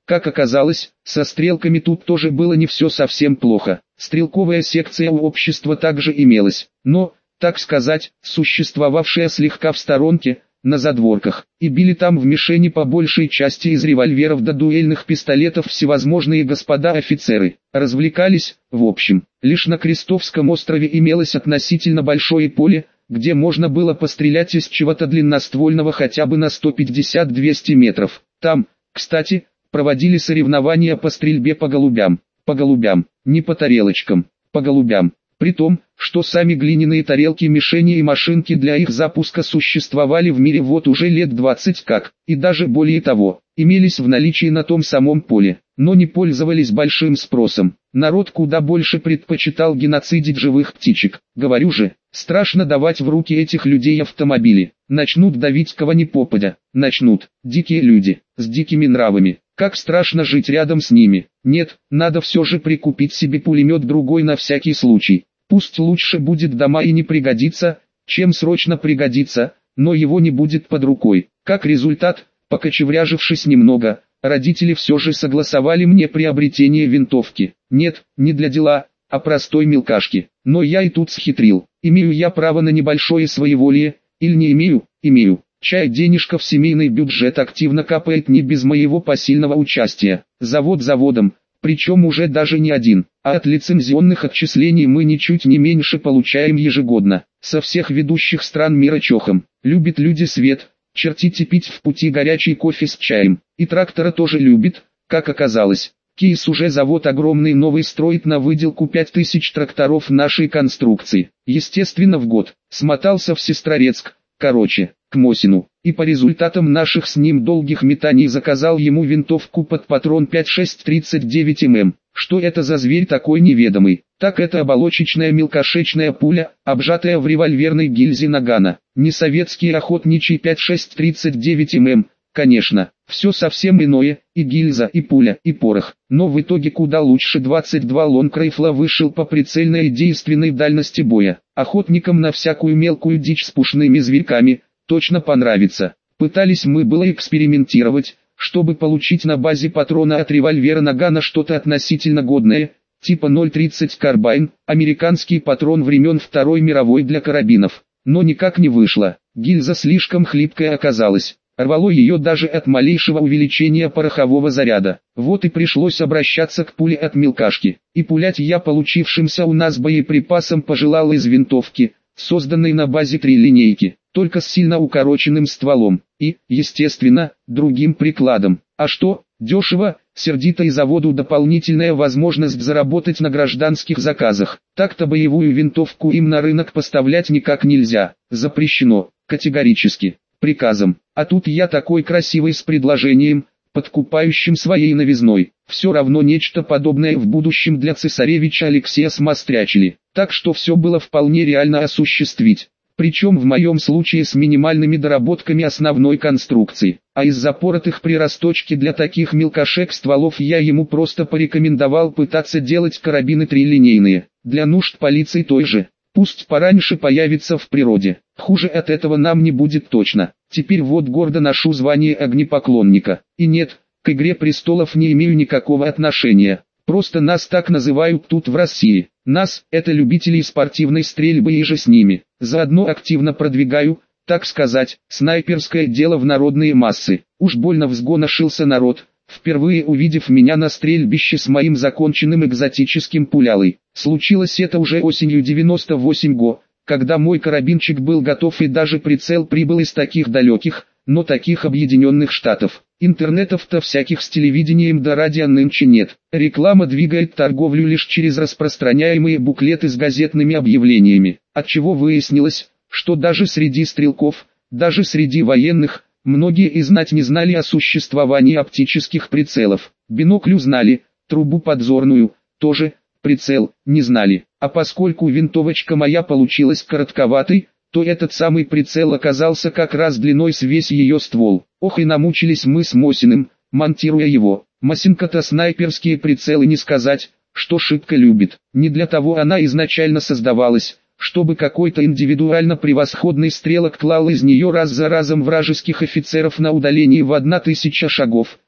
Как оказалось, со стрелками тут тоже было не все совсем плохо. Стрелковая секция у общества также имелась, но, так сказать, существовавшая слегка в сторонке, на задворках, и били там в мишени по большей части из револьверов до дуэльных пистолетов всевозможные господа офицеры. Развлекались, в общем, лишь на Крестовском острове имелось относительно большое поле, где можно было пострелять из чего-то длинноствольного хотя бы на сто пятьдесят — двести метров. Там, кстати, проводили соревнования по стрельбе по голубям. По голубям, не по тарелочкам, по голубям. При том, что сами глиняные тарелки, мишени и машинки для их запуска существовали в мире вот уже лет двадцать как, и даже более того, имелись в наличии на том самом поле, но не пользовались большим спросом. Народ куда больше предпочитал геноцидить живых птичек. Говорю же, страшно давать в руки этих людей автомобили. Начнут давить кого ни попадя. Начнут. Дикие люди, с дикими нравами. Как страшно жить рядом с ними. Нет, надо все же прикупить себе пулемет другой на всякий случай. Пусть лучше будет дома и не пригодится, чем срочно пригодится, но его не будет под рукой. Как результат, покочевряжившись немного, родители все же согласовали мне приобретение винтовки. Нет, не для дела, а простой мелкашки. Но я и тут схитрил. Имею я право на небольшое своеволие, или не имею? Имею. Чай денежка в семейный бюджет активно капает не без моего посильного участия. Завод заводом, причем уже даже не один, а от лицензионных отчислений мы ничуть не меньше получаем ежегодно. Со всех ведущих стран мира чохом. Любит люди свет, чертить и пить в пути горячий кофе с чаем. И трактора тоже любит, как оказалось. Кейс уже завод огромный новый строит на выделку пять тысяч тракторов нашей конструкции. Естественно в год. Смотался в Сестрорецк, короче, к Мосину, и по результатам наших с ним долгих метаний заказал ему винтовку под патрон пять шесть тридцать девять мм. Что это за зверь такой неведомый? Так это оболочечная мелкошечная пуля, обжатая в револьверной гильзе нагана. Не советский охотничий пять шесть тридцать девять мм, конечно, все совсем иное, и гильза, и пуля, и порох. Но в итоге куда лучше двадцать два лонг-рейфла вышел по прицельной и действенной дальности боя. Охотникам на всякую мелкую дичь с пушными зверьками точно понравится. Пытались мы было экспериментировать, чтобы получить на базе патрона от револьвера нагана что-то относительно годное, типа ноль тридцать карбайн, американский патрон времен Второй мировой для карабинов. Но никак не вышло, гильза слишком хлипкая оказалась. Рвало ее даже от малейшего увеличения порохового заряда. Вот и пришлось обращаться к пуле от мелкашки. И пулять я получившимся у нас боеприпасом пожелал из винтовки, созданной на базе трилинейки, только с сильно укороченным стволом. И, естественно, другим прикладом. А что, дешево, сердито и заводу дополнительная возможность заработать на гражданских заказах. Так-то боевую винтовку им на рынок поставлять никак нельзя. Запрещено, категорически. Приказом. А тут я такой красивый с предложением, подкупающим своей новизной. Все равно нечто подобное в будущем для цесаревича Алексея смострячили. Так что все было вполне реально осуществить. Причем в моем случае с минимальными доработками основной конструкции. А из запоротых при росточке для таких мелкошек стволов я ему просто порекомендовал пытаться делать карабины трилинейные. Для нужд полиции той же. Пусть пораньше появится в природе. Хуже от этого нам не будет точно. Теперь вот гордо ношу звание огнепоклонника. И нет, к «Игре престолов» не имею никакого отношения. Просто нас так называют тут в России. Нас, это любителей спортивной стрельбы и же с ними. Заодно активно продвигаю, так сказать, снайперское дело в народные массы. Уж больно взгоношился народ, впервые увидев меня на стрельбище с моим законченным экзотическим пулялой. Случилось это уже осенью девяносто восьмого года, когда мой карабинчик был готов и даже прицел прибыл из таких далеких, но таких объединенных штатов. Интернетов-то всяких с телевидением до радио нынче нет. Реклама двигает торговлю лишь через распространяемые буклеты с газетными объявлениями. Отчего выяснилось, что даже среди стрелков, даже среди военных, многие и знать не знали о существовании оптических прицелов. Бинокль знали, трубу подзорную, тоже, прицел, не знали. А поскольку винтовочка моя получилась коротковатой, то этот самый прицел оказался как раз длиной с весь ее ствол. Ох и намучились мы с Мосиным, монтируя его. Мосинка-то снайперские прицелы не сказать, что шибко любит. Не для того она изначально создавалась, чтобы какой-то индивидуально превосходный стрелок клал из нее раз за разом вражеских офицеров на удалении в одна тысяча шагов,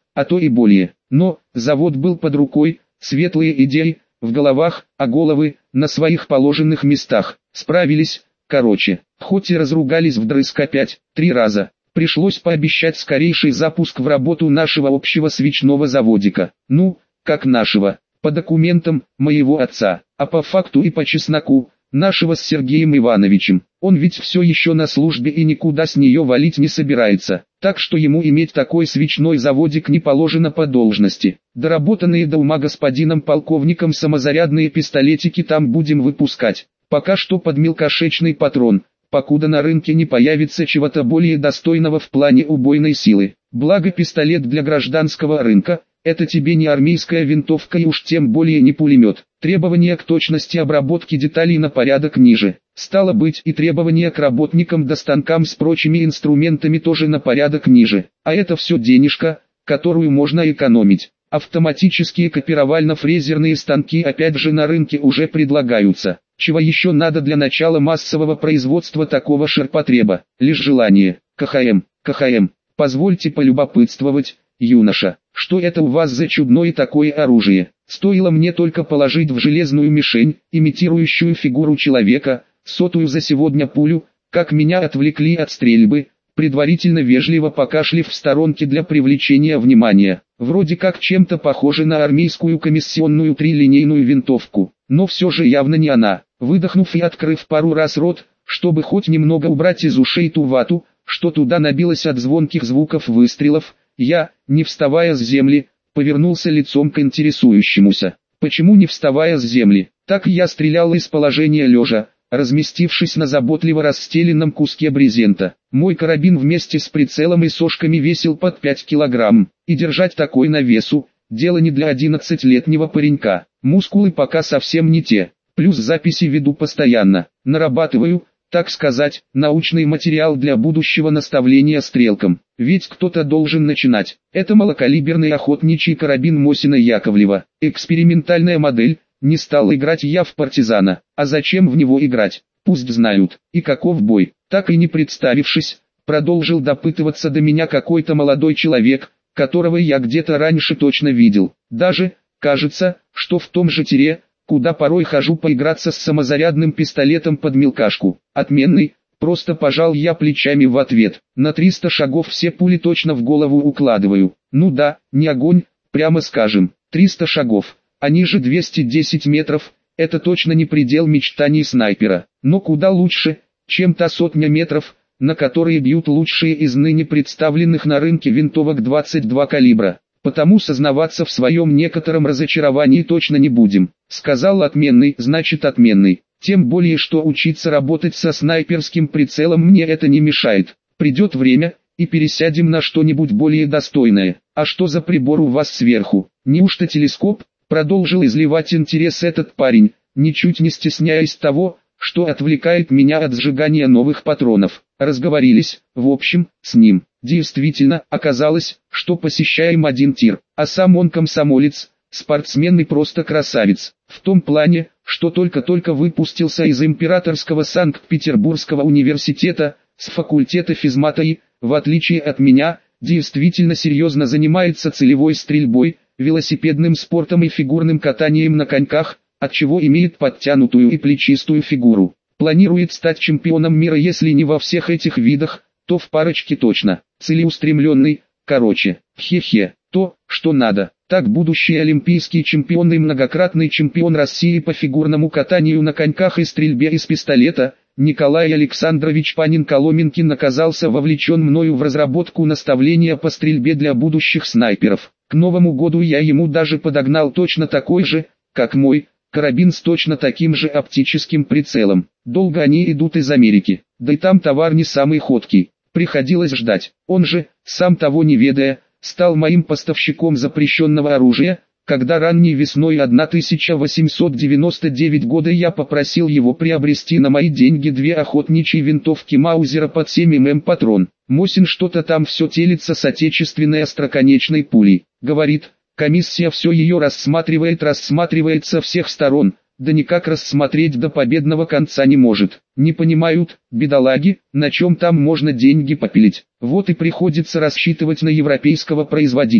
а то и более. Но, завод был под рукой, светлые идеи, в головах, а головы, на своих положенных местах, справились, короче, хоть и разругались вдрызг опять, три раза. Пришлось пообещать скорейший запуск в работу нашего общего свечного заводика. Ну, как нашего, по документам, моего отца, а по факту и по чесноку, нашего с Сергеем Ивановичем. Он ведь все еще на службе и никуда с нее валить не собирается, так что ему иметь такой свечной заводик не положено по должности. Доработанные до ума господином полковником самозарядные пистолетики там будем выпускать, пока что под мелкошечный патрон, покуда на рынке не появится чего-то более достойного в плане убойной силы. Благо пистолет для гражданского рынка – это тебе не армейская винтовка и уж тем более не пулемет. Требования к точности обработки деталей на порядок ниже. Стало быть, и требования к работникам да станкам с прочими инструментами тоже на порядок ниже. А это все денежка, которую можно экономить. Автоматические копировально-фрезерные станки опять же на рынке уже предлагаются. Чего еще надо для начала массового производства такого ширпотреба? Лишь желание. КХМ, КХМ, позвольте полюбопытствовать, юноша, что это у вас за чудное такое оружие? Стоило мне только положить в железную мишень, имитирующую фигуру человека, сотую за сегодня пулю, как меня отвлекли от стрельбы, предварительно вежливо покашлив в сторонке для привлечения внимания. Вроде как чем-то похоже на армейскую комиссионную трилинейную винтовку, но все же явно не она. Выдохнув и открыв пару раз рот, чтобы хоть немного убрать из ушей ту вату, что туда набилось от звонких звуков выстрелов, я, не вставая с земли, повернулся лицом к интересующемуся. Почему не вставая с земли? Так я стрелял из положения лежа, разместившись на заботливо расстеленном куске брезента. Мой карабин вместе с прицелом и сошками весил под пять килограмм, и держать такой на весу – дело не для одиннадцатилетнего паренька. Мускулы пока совсем не те, плюс записи веду постоянно, нарабатываю, так сказать, научный материал для будущего наставления стрелкам. Ведь кто-то должен начинать. Это малокалиберный охотничий карабин Мосина Яковлева. Экспериментальная модель. Не стал играть я в партизана. А зачем в него играть? Пусть знают. И каков бой? Так и не представившись, продолжил допытываться до меня какой-то молодой человек, которого я где-то раньше точно видел. Даже, кажется, что в том же тире, куда порой хожу поиграться с самозарядным пистолетом под мелкашку. Отменный, просто пожал я плечами в ответ. На триста шагов все пули точно в голову укладываю. Ну да, не огонь, прямо скажем. триста шагов, они же двести десять метров, это точно не предел мечтаний снайпера. Но куда лучше, чем та сотня метров, на которые бьют лучшие из ныне представленных на рынке винтовок двадцать два калибра. Потому сознаваться в своем некотором разочаровании точно не будем. Сказал отменный, значит отменный. Тем более, что учиться работать со снайперским прицелом мне это не мешает. Придет время, и пересядем на что-нибудь более достойное. А что за прибор у вас сверху? Неужто телескоп? Продолжил изливать интерес этот парень, ничуть не стесняясь того, что отвлекает меня от сжигания новых патронов. Разговорились, в общем, с ним. Действительно, оказалось, что посещаем один тир, а сам он комсомолец, спортсмен и просто красавец. В том плане, что только-только выпустился из Императорского Санкт-Петербургского университета, с факультета физмата и, в отличие от меня, действительно серьезно занимается целевой стрельбой, велосипедным спортом и фигурным катанием на коньках, отчего имеет подтянутую и плечистую фигуру. Планирует стать чемпионом мира, если не во всех этих видах, то в парочке точно. Целеустремленный, короче, хе-хе, то, что надо. Так будущий олимпийский чемпион и многократный чемпион России по фигурному катанию на коньках и стрельбе из пистолета, Николай Александрович Панин-Коломенкин оказался вовлечен мною в разработку наставления по стрельбе для будущих снайперов. К Новому году я ему даже подогнал точно такой же, как мой, карабин с точно таким же оптическим прицелом. Долго они идут из Америки, да и там товар не самый ходкий. Приходилось ждать. Он же, сам того не ведая, стал моим поставщиком запрещенного оружия, когда ранней весной тысяча восемьсот девяносто девятого года я попросил его приобрести на мои деньги две охотничьи винтовки Маузера под семь миллиметров патрон. Мосин что-то там все телится с отечественной остроконечной пулей. Говорит, комиссия все ее рассматривает, рассматривает со всех сторон, да никак рассмотреть до победного конца не может. Не понимают, бедолаги, на чем там можно деньги попилить. Вот и приходится рассчитывать на европейского производителя.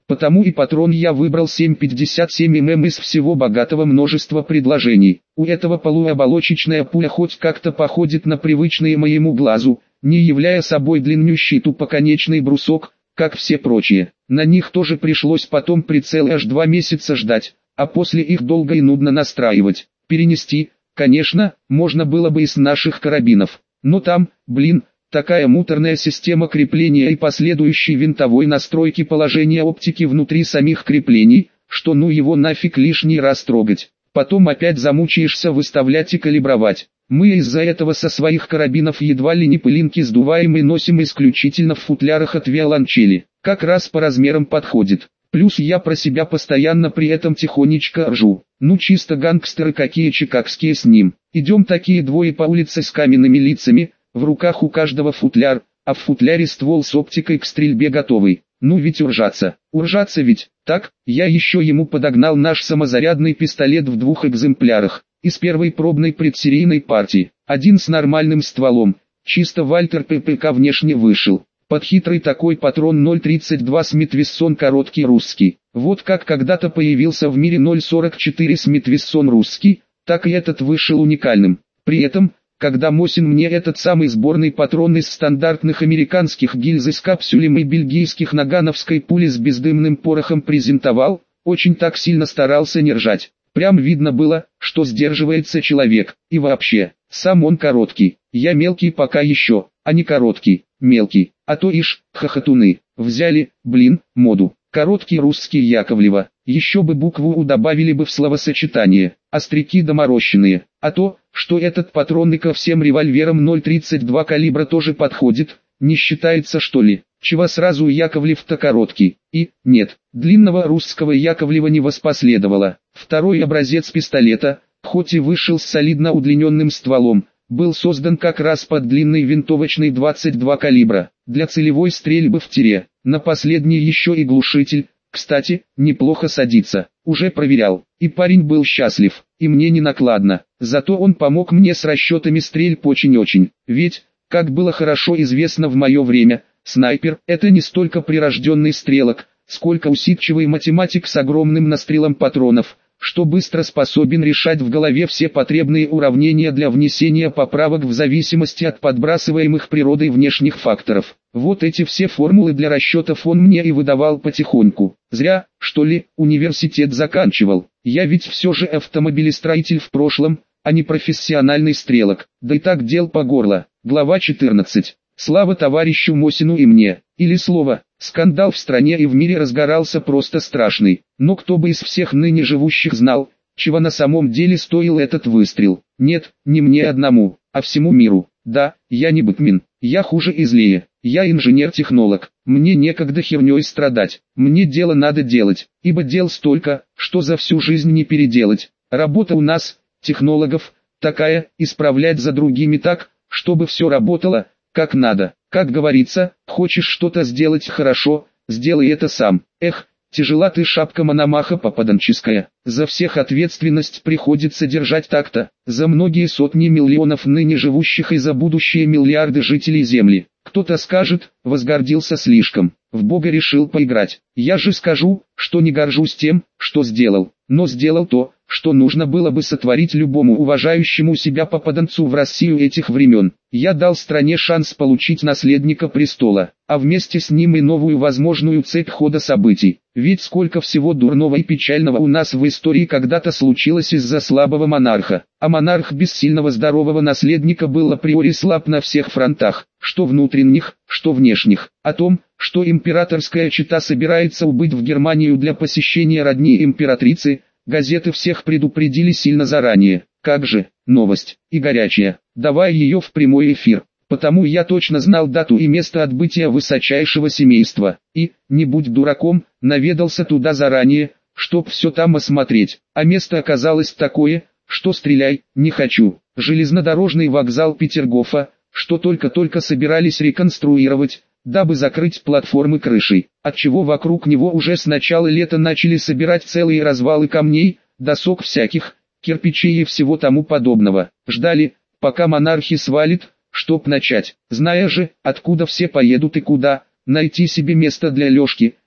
Потому и патрон я выбрал семь пятьдесят семь миллиметров из всего богатого множества предложений. У этого полуоболочечная пуля хоть как-то походит на привычные моему глазу, не являя собой длиннющий тупоконечный брусок, как все прочие. На них тоже пришлось потом прицел аж два месяца ждать, а после их долго и нудно настраивать. Перенести, конечно, можно было бы из наших карабинов, но там, блин, такая муторная система крепления и последующей винтовой настройки положения оптики внутри самих креплений, что ну его нафиг лишний раз трогать. Потом опять замучаешься выставлять и калибровать. Мы из-за этого со своих карабинов едва ли не пылинки сдуваем и носим исключительно в футлярах от виолончели. Как раз по размерам подходит. Плюс я про себя постоянно при этом тихонечко ржу. Ну чисто гангстеры какие чикагские с ним. Идем такие двое по улице с каменными лицами, в руках у каждого футляр, а в футляре ствол с оптикой к стрельбе готовый. Ну ведь уржаться, уржаться ведь, так, я еще ему подогнал наш самозарядный пистолет в двух экземплярах, из первой пробной предсерийной партии, один с нормальным стволом, чисто Вальтер ППК внешне вышел, под хитрый такой патрон ноль тридцать два Смит Вессон короткий русский, вот как когда-то появился в мире ноль сорок четыре Смит Вессон русский, так и этот вышел уникальным, при этом, когда Мосин мне этот самый сборный патрон из стандартных американских гильз из капсулем и бельгийских нагановской пули с бездымным порохом презентовал, очень так сильно старался не ржать. Прям видно было, что сдерживается человек, и вообще, сам он короткий, я мелкий пока еще, а не короткий, мелкий, а то ишь, хохотуны, взяли, блин, моду. Короткий русский Яковлева, еще бы букву У добавили бы в словосочетание, остряки доморощенные, а то, что этот патрон и ко всем револьверам ноль тридцать два калибра тоже подходит, не считается что ли, чего сразу Яковлев-то короткий, и, нет, длинного русского Яковлева не воспоследовало. Второй образец пистолета, хоть и вышел с солидно удлиненным стволом, был создан как раз под длинный винтовочный двадцать два калибра, для целевой стрельбы в тире. На последний еще и глушитель, кстати, неплохо садится, уже проверял, и парень был счастлив, и мне не накладно, зато он помог мне с расчетами стрельб очень-очень, ведь, как было хорошо известно в мое время, снайпер – это не столько прирожденный стрелок, сколько усидчивый математик с огромным настрелом патронов, что быстро способен решать в голове все потребные уравнения для внесения поправок в зависимости от подбрасываемых природой внешних факторов. Вот эти все формулы для расчетов он мне и выдавал потихоньку. Зря, что ли, университет заканчивал. Я ведь все же автомобилестроитель в прошлом, а не профессиональный стрелок. Да и так дел по горло. Глава четырнадцать. Слава товарищу Мосину и мне. Или слово, скандал в стране и в мире разгорался просто страшный. Но кто бы из всех ныне живущих знал, чего на самом деле стоил этот выстрел. Нет, не мне одному, а всему миру. Да, я не Бэтмен, я хуже и злее. Я инженер-технолог, мне некогда херней страдать, мне дело надо делать, ибо дел столько, что за всю жизнь не переделать. Работа у нас, технологов, такая, исправлять за другими так, чтобы все работало, как надо. Как говорится, хочешь что-то сделать хорошо, сделай это сам. Эх, тяжела ты шапка Мономаха попаданческая, за всех ответственность приходится держать так-то, за многие сотни миллионов ныне живущих и за будущие миллиарды жителей Земли. Кто-то скажет, возгордился слишком, в Бога решил поиграть. Я же скажу, что не горжусь тем, что сделал, но сделал то, что нужно было бы сотворить любому уважающему себя попаданцу в Россию этих времен. Я дал стране шанс получить наследника престола, а вместе с ним и новую возможную цепь хода событий. Ведь сколько всего дурного и печального у нас в истории когда-то случилось из-за слабого монарха. А монарх без сильного здорового наследника был априори слаб на всех фронтах, что внутренних, что внешних. О том, что императорская чета собирается убыть в Германию для посещения родни императрицы, газеты всех предупредили сильно заранее. Как же, новость, и горячая, давай ее в прямой эфир. Потому я точно знал дату и место отбытия высочайшего семейства, и, не будь дураком, наведался туда заранее, чтоб все там осмотреть, а место оказалось такое, что стреляй, не хочу. Железнодорожный вокзал Петергофа, что только-только собирались реконструировать, дабы закрыть платформы крышей, отчего вокруг него уже с начала лета начали собирать целые развалы камней, досок всяких, кирпичей и всего тому подобного. Ждали, пока монархи свалит, чтоб начать, зная же, откуда все поедут и куда, найти себе место для лёжки,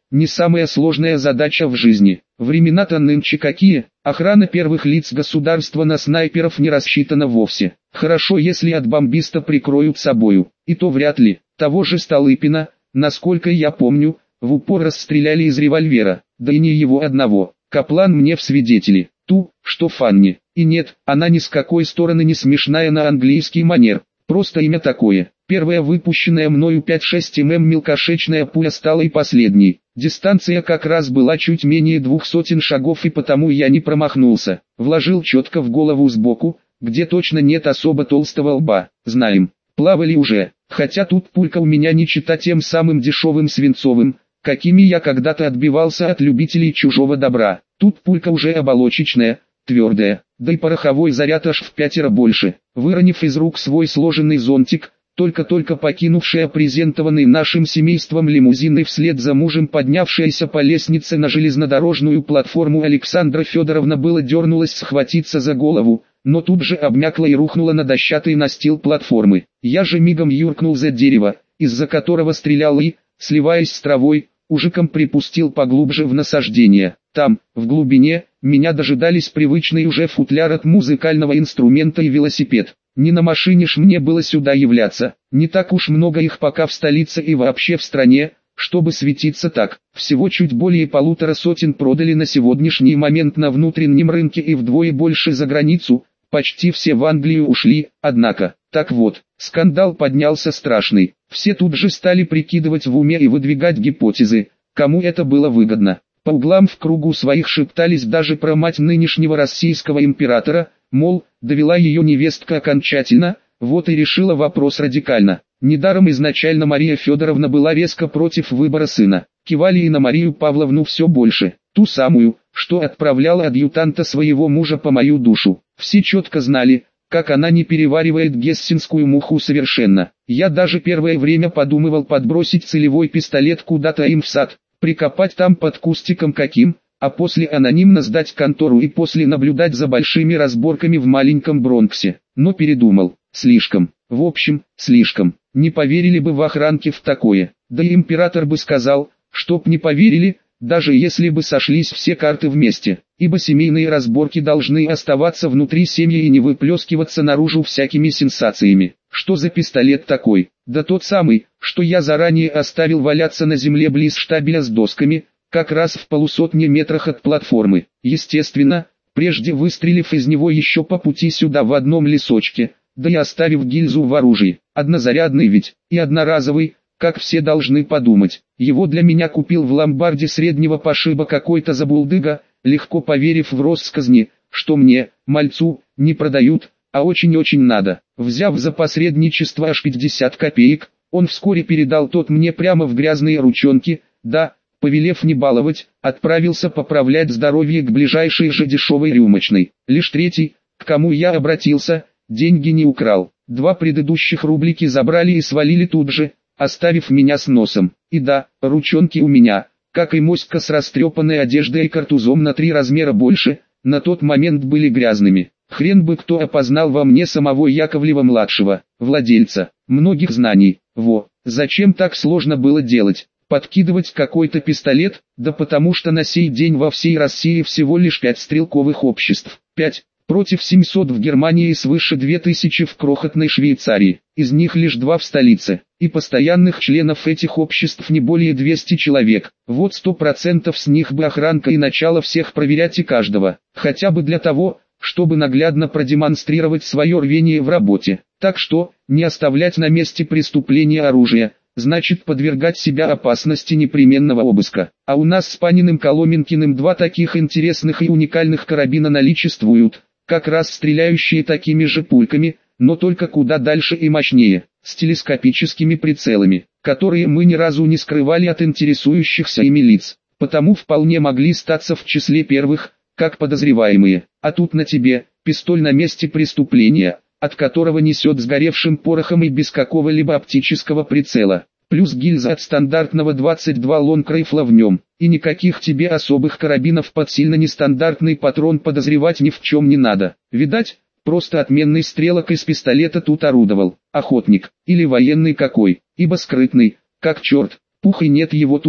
не самая сложная задача в жизни. Времена-то нынче какие, охрана первых лиц государства на снайперов не рассчитана вовсе. Хорошо, если от бомбиста прикроют собою, и то вряд ли. Того же Столыпина, насколько я помню, в упор расстреляли из револьвера, да и не его одного. Каплан мне в свидетели, ту, что Фанни. И нет, она ни с какой стороны не смешная на английский манер, просто имя такое. Первая выпущенная мною пять шесть мм мелкошечная пуля стала и последней. Дистанция как раз была чуть менее двух сотен шагов, и потому я не промахнулся. Вложил четко в голову сбоку, где точно нет особо толстого лба. Знаем, плавали уже, хотя тут пулька у меня не чита тем самым дешевым свинцовым, какими я когда-то отбивался от любителей чужого добра. Тут пулька уже оболочечная, твердая, да и пороховой заряд аж в пятеро больше. Выронив из рук свой сложенный зонтик, только-только покинувшая презентованный нашим семейством лимузин и вслед за мужем поднявшаяся по лестнице на железнодорожную платформу Александра Федоровна было дернулась схватиться за голову, но тут же обмякла и рухнула на дощатый настил платформы. Я же мигом юркнул за дерево, из-за которого стрелял и, сливаясь с травой, ужиком припустил поглубже в насаждение. Там, в глубине, меня дожидались привычный уже футляр от музыкального инструмента и велосипед. Не на машине ж мне было сюда являться, не так уж много их пока в столице и вообще в стране, чтобы светиться так. Всего чуть более полутора сотен продали на сегодняшний момент на внутреннем рынке и вдвое больше за границу, почти все в Англию ушли, однако. Так вот, скандал поднялся страшный, все тут же стали прикидывать в уме и выдвигать гипотезы, кому это было выгодно. По углам в кругу своих шептались даже про мать нынешнего российского императора, мол, довела ее невестка окончательно, вот и решила вопрос радикально. Недаром изначально Мария Федоровна была резко против выбора сына. Кивали и на Марию Павловну все больше, ту самую, что отправляла адъютанта своего мужа по мою душу. Все четко знали, как она не переваривает гессенскую муху совершенно. Я даже первое время подумывал подбросить целевой пистолет куда-то им в сад, прикопать там под кустиком каким, а после анонимно сдать контору и после наблюдать за большими разборками в маленьком Бронксе. Но передумал, слишком, в общем, слишком. Не поверили бы в охранке в такое, да и император бы сказал, чтоб не поверили, даже если бы сошлись все карты вместе, ибо семейные разборки должны оставаться внутри семьи и не выплескиваться наружу всякими сенсациями. Что за пистолет такой? Да тот самый, что я заранее оставил валяться на земле близ штабеля с досками, как раз в полусотне метрах от платформы. Естественно, прежде выстрелив из него еще по пути сюда в одном лесочке, да и оставив гильзу в оружии. Однозарядный ведь, и одноразовый, как все должны подумать. Его для меня купил в ломбарде среднего пошиба какой-то забулдыга, легко поверив в россказни, что мне, мальцу, не продают, а очень-очень надо. Взяв за посредничество аж пятьдесят копеек, он вскоре передал тот мне прямо в грязные ручонки, да, повелев не баловать, отправился поправлять здоровье к ближайшей же дешевой рюмочной. Лишь третий, к кому я обратился, деньги не украл. Два предыдущих рублики забрали и свалили тут же, оставив меня с носом. И да, ручонки у меня, как и моська с растрепанной одеждой и картузом на три размера больше, на тот момент были грязными. Хрен бы кто опознал во мне самого Яковлева-младшего, владельца многих знаний. Во, зачем так сложно было делать? Подкидывать какой-то пистолет, да потому что на сей день во всей России всего лишь пять стрелковых обществ. пять против семисот в Германии и свыше две тысячи в крохотной Швейцарии, из них лишь два в столице, и постоянных членов этих обществ не более двухсот человек. Вот сто процентов с них бы охранка и начало всех проверять и каждого, хотя бы для того, чтобы наглядно продемонстрировать свое рвение в работе. Так что, не оставлять на месте преступления оружия, значит подвергать себя опасности непременного обыска. А у нас с Паниным Коломенкиным два таких интересных и уникальных карабина наличествуют, как раз стреляющие такими же пульками, но только куда дальше и мощнее, с телескопическими прицелами, которые мы ни разу не скрывали от интересующихся ими лиц, потому вполне могли статься в числе первых, как подозреваемые. А тут на тебе, пистоль на месте преступления, от которого несет сгоревшим порохом и без какого-либо оптического прицела, плюс гильза от стандартного двадцать два лонг-рейфла в нем, и никаких тебе особых карабинов под сильно нестандартный патрон подозревать ни в чем не надо. Видать, просто отменный стрелок из пистолета тут орудовал, охотник, или военный какой, ибо скрытный, как черт, пух и нет его тут же.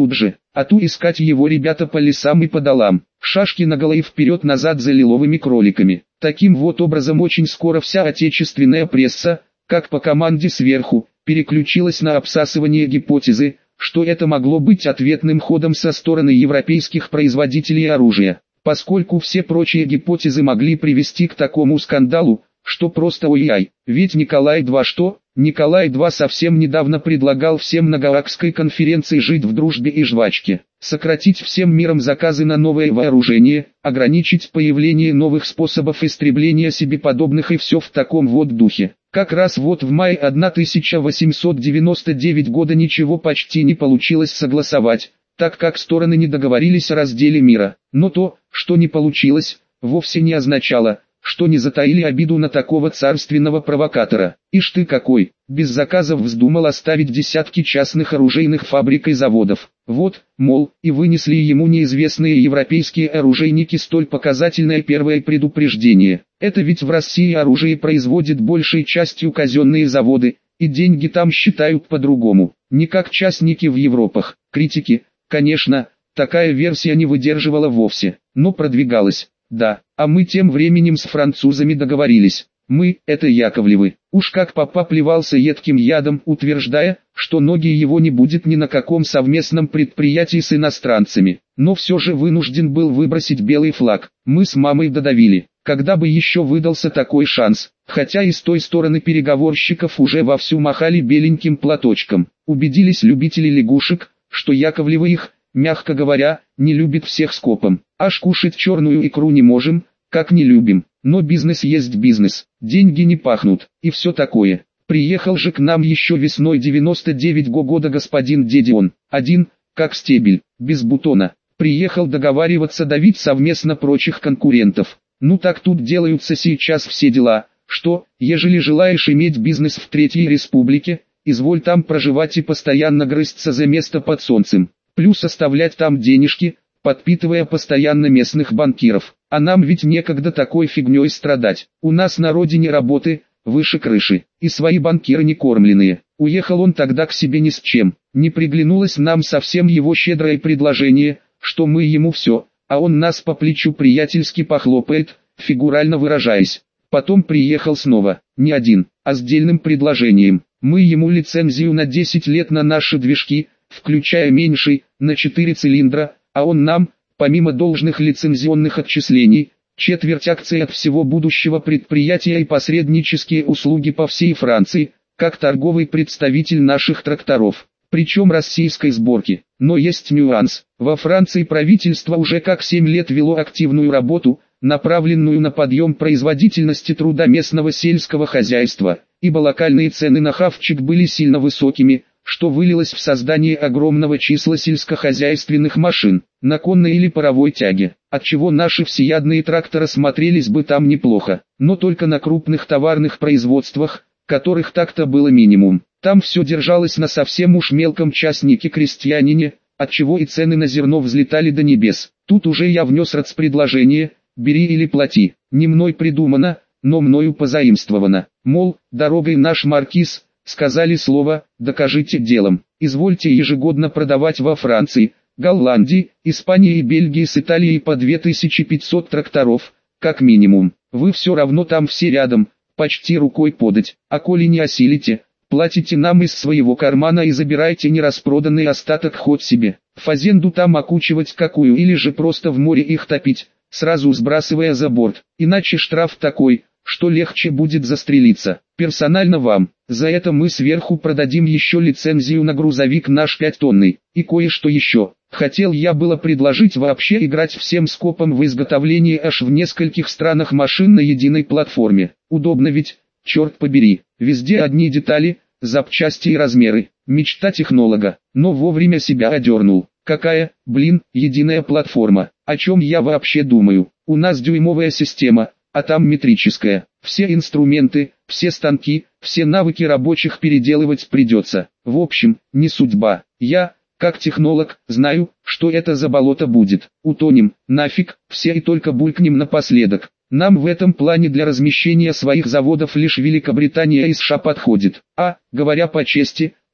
а ту искать его ребята по лесам и по долам. Шашки наголо и вперед-назад за лиловыми кроликами. Таким вот образом очень скоро вся отечественная пресса, как по команде сверху, переключилась на обсасывание гипотезы, что это могло быть ответным ходом со стороны европейских производителей оружия, поскольку все прочие гипотезы могли привести к такому скандалу, что просто ой-ай, ведь Николай второй что? Николай второй совсем недавно предлагал всем на Гаагской конференции жить в дружбе и жвачке, сократить всем миром заказы на новое вооружение, ограничить появление новых способов истребления себе подобных и все в таком вот духе. Как раз вот в мае тысяча восемьсот девяносто девятого года ничего почти не получилось согласовать, так как стороны не договорились о разделе мира. Но то, что не получилось, вовсе не означало, что не затаили обиду на такого царственного провокатора. Ишь ты какой, без заказов вздумал оставить десятки частных оружейных фабрик и заводов. Вот, мол, и вынесли ему неизвестные европейские оружейники столь показательное первое предупреждение. Это ведь в России оружие производит большей частью казенные заводы, и деньги там считают по-другому, не как частники в Европах. Критики, конечно, такая версия не выдерживала вовсе, но продвигалась. Да, а мы тем временем с французами договорились. Мы, это Яковлевы. Уж как папа плевался едким ядом, утверждая, что ноги его не будет ни на каком совместном предприятии с иностранцами. Но все же вынужден был выбросить белый флаг. Мы с мамой додавили, когда бы еще выдался такой шанс. Хотя и с той стороны переговорщиков уже вовсю махали беленьким платочком. Убедились любители лягушек, что Яковлевы их, мягко говоря, не любит всех скопом. Аж кушать черную икру не можем, как не любим. Но бизнес есть бизнес, деньги не пахнут, и все такое. Приехал же к нам еще весной девяносто девятого года господин Дедион, один, как стебель, без бутона. Приехал договариваться давить совместно прочих конкурентов. Ну так тут делаются сейчас все дела, что, ежели желаешь иметь бизнес в Третьей Республике, изволь там проживать и постоянно грызться за место под солнцем. Плюс оставлять там денежки, подпитывая постоянно местных банкиров. А нам ведь некогда такой фигней страдать. У нас на родине работы, выше крыши, и свои банкиры не кормленные. Уехал он тогда к себе ни с чем. Не приглянулось нам совсем его щедрое предложение, что мы ему все, а он нас по плечу приятельски похлопает, фигурально выражаясь. Потом приехал снова, не один, а с дельным предложением. Мы ему лицензию на десять лет на наши движки, включая меньший, на четыре цилиндра, а он нам, помимо должных лицензионных отчислений, четверть акций от всего будущего предприятия и посреднические услуги по всей Франции, как торговый представитель наших тракторов, причем российской сборки. Но есть нюанс. Во Франции правительство уже как семь лет вело активную работу, направленную на подъем производительности труда местного сельского хозяйства, ибо локальные цены на хавчик были сильно высокими, что вылилось в создание огромного числа сельскохозяйственных машин, на конной или паровой тяге, отчего наши всеядные тракторы смотрелись бы там неплохо, но только на крупных товарных производствах, которых так-то было минимум. Там все держалось на совсем уж мелком частнике-крестьянине, отчего и цены на зерно взлетали до небес. Тут уже я внес рацпредложение, бери или плати, не мной придумано, но мною позаимствовано, мол, дорогой наш маркиз, сказали слово, докажите делом, извольте ежегодно продавать во Франции, Голландии, Испании и Бельгии с Италией по две тысячи пятьсот тракторов, как минимум. Вы все равно там все рядом, почти рукой подать, а коли не осилите, платите нам из своего кармана и забирайте нераспроданный остаток хоть себе. Фазенду там окучивать какую или же просто в море их топить, сразу сбрасывая за борт, иначе штраф такой, что легче будет застрелиться. Персонально вам. За это мы сверху продадим еще лицензию на грузовик наш пятитонный. И кое-что еще. Хотел я было предложить вообще играть всем скопом в изготовлении аж в нескольких странах машин на единой платформе. Удобно ведь, черт побери. Везде одни детали, запчасти и размеры. Мечта технолога. Но вовремя себя одернул. Какая, блин, единая платформа. О чем я вообще думаю? У нас дюймовая система, а там метрическая. Все инструменты, все станки, все навыки рабочих переделывать придется. В общем, не судьба. Я, как технолог, знаю, что это за болото будет. Утонем, нафиг, все и только булькнем напоследок. Нам в этом плане для размещения своих заводов лишь Великобритания и США подходит. А, говоря по чести,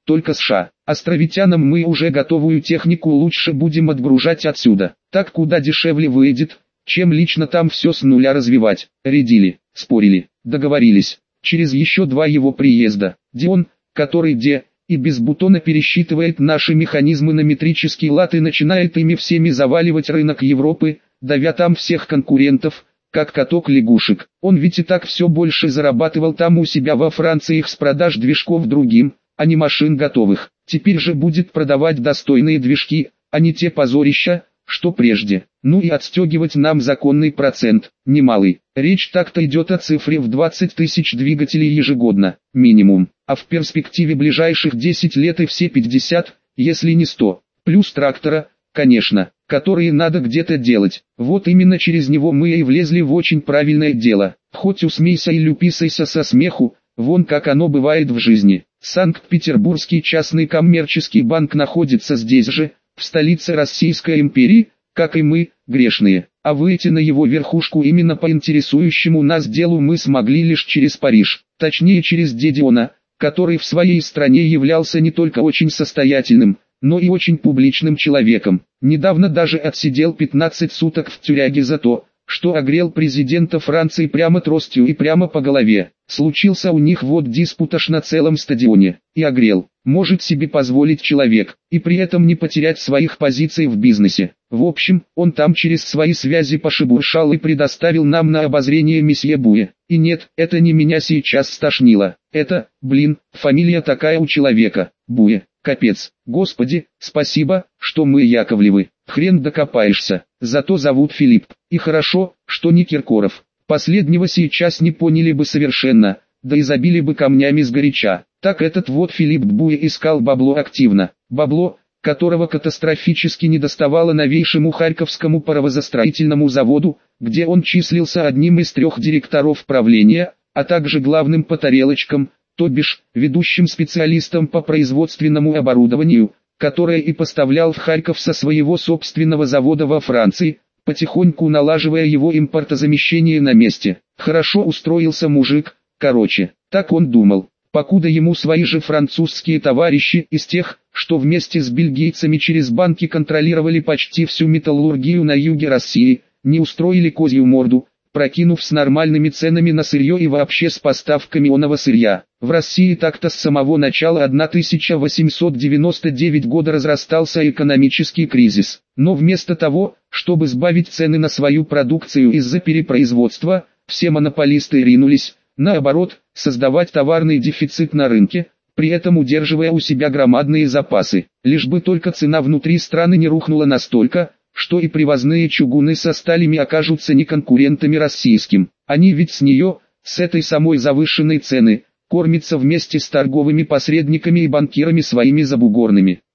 только США. Островитянам мы уже готовую технику лучше будем отгружать отсюда. Так куда дешевле выйдет, чем лично там все с нуля развивать. Рядили, спорили, договорились. Через еще два его приезда, Дион, который де, и без бутона пересчитывает наши механизмы на метрический лад и начинает ими всеми заваливать рынок Европы, давя там всех конкурентов, как каток лягушек. Он ведь и так все больше зарабатывал там у себя во Франции их с продаж движков другим, а не машин готовых. Теперь же будет продавать достойные движки, а не те позорища, что прежде. Ну и отстегивать нам законный процент, немалый. Речь так-то идет о цифре в двадцать тысяч двигателей ежегодно, минимум. А в перспективе ближайших десять лет и все пятьдесят, если не сто. Плюс трактора, конечно, которые надо где-то делать. Вот именно через него мы и влезли в очень правильное дело. Хоть усмейся или уписайся со смеху, вон как оно бывает в жизни. Санкт-Петербургский частный коммерческий банк находится здесь же, в столице Российской империи, как и мы, грешные. А выйти на его верхушку именно по интересующему нас делу мы смогли лишь через Париж, точнее через Дедиона, который в своей стране являлся не только очень состоятельным, но и очень публичным человеком. Недавно даже отсидел пятнадцать суток в тюряге за то, что огрел президента Франции прямо тростью и прямо по голове. Случился у них вот диспут аж на целом стадионе. И огрел. Может себе позволить человек, и при этом не потерять своих позиций в бизнесе. В общем, он там через свои связи пошебуршал и предоставил нам на обозрение месье Буе. И нет, это не меня сейчас стошнило. Это, блин, фамилия такая у человека. Буе. Капец. Господи, спасибо, что мы Яковлевы. Хрен докопаешься. Зато зовут Филипп. И хорошо, что не Киркоров. Последнего сейчас не поняли бы совершенно, да и забили бы камнями сгоряча. Так этот вот Филипп Буе искал бабло активно. Бабло, которого катастрофически недоставало новейшему Харьковскому паровозостроительному заводу, где он числился одним из трех директоров правления, а также главным по тарелочкам, то бишь, ведущим специалистом по производственному оборудованию, которое и поставлял в Харьков со своего собственного завода во Франции, потихоньку налаживая его импортозамещение на месте. Хорошо устроился мужик, короче, так он думал, покуда ему свои же французские товарищи из тех, что вместе с бельгийцами через банки контролировали почти всю металлургию на юге России, не устроили козью морду, прокинув с нормальными ценами на сырье и вообще с поставками оного сырья. В России так-то с самого начала тысяча восемьсот девяносто девятого года разрастался экономический кризис. Но вместо того, чтобы сбавить цены на свою продукцию из-за перепроизводства, все монополисты ринулись, наоборот, создавать товарный дефицит на рынке, при этом удерживая у себя громадные запасы. Лишь бы только цена внутри страны не рухнула настолько, что и привозные чугуны со сталями окажутся не конкурентами российским. Они ведь с нее, с этой самой завышенной цены, кормятся вместе с торговыми посредниками и банкирами своими забугорными.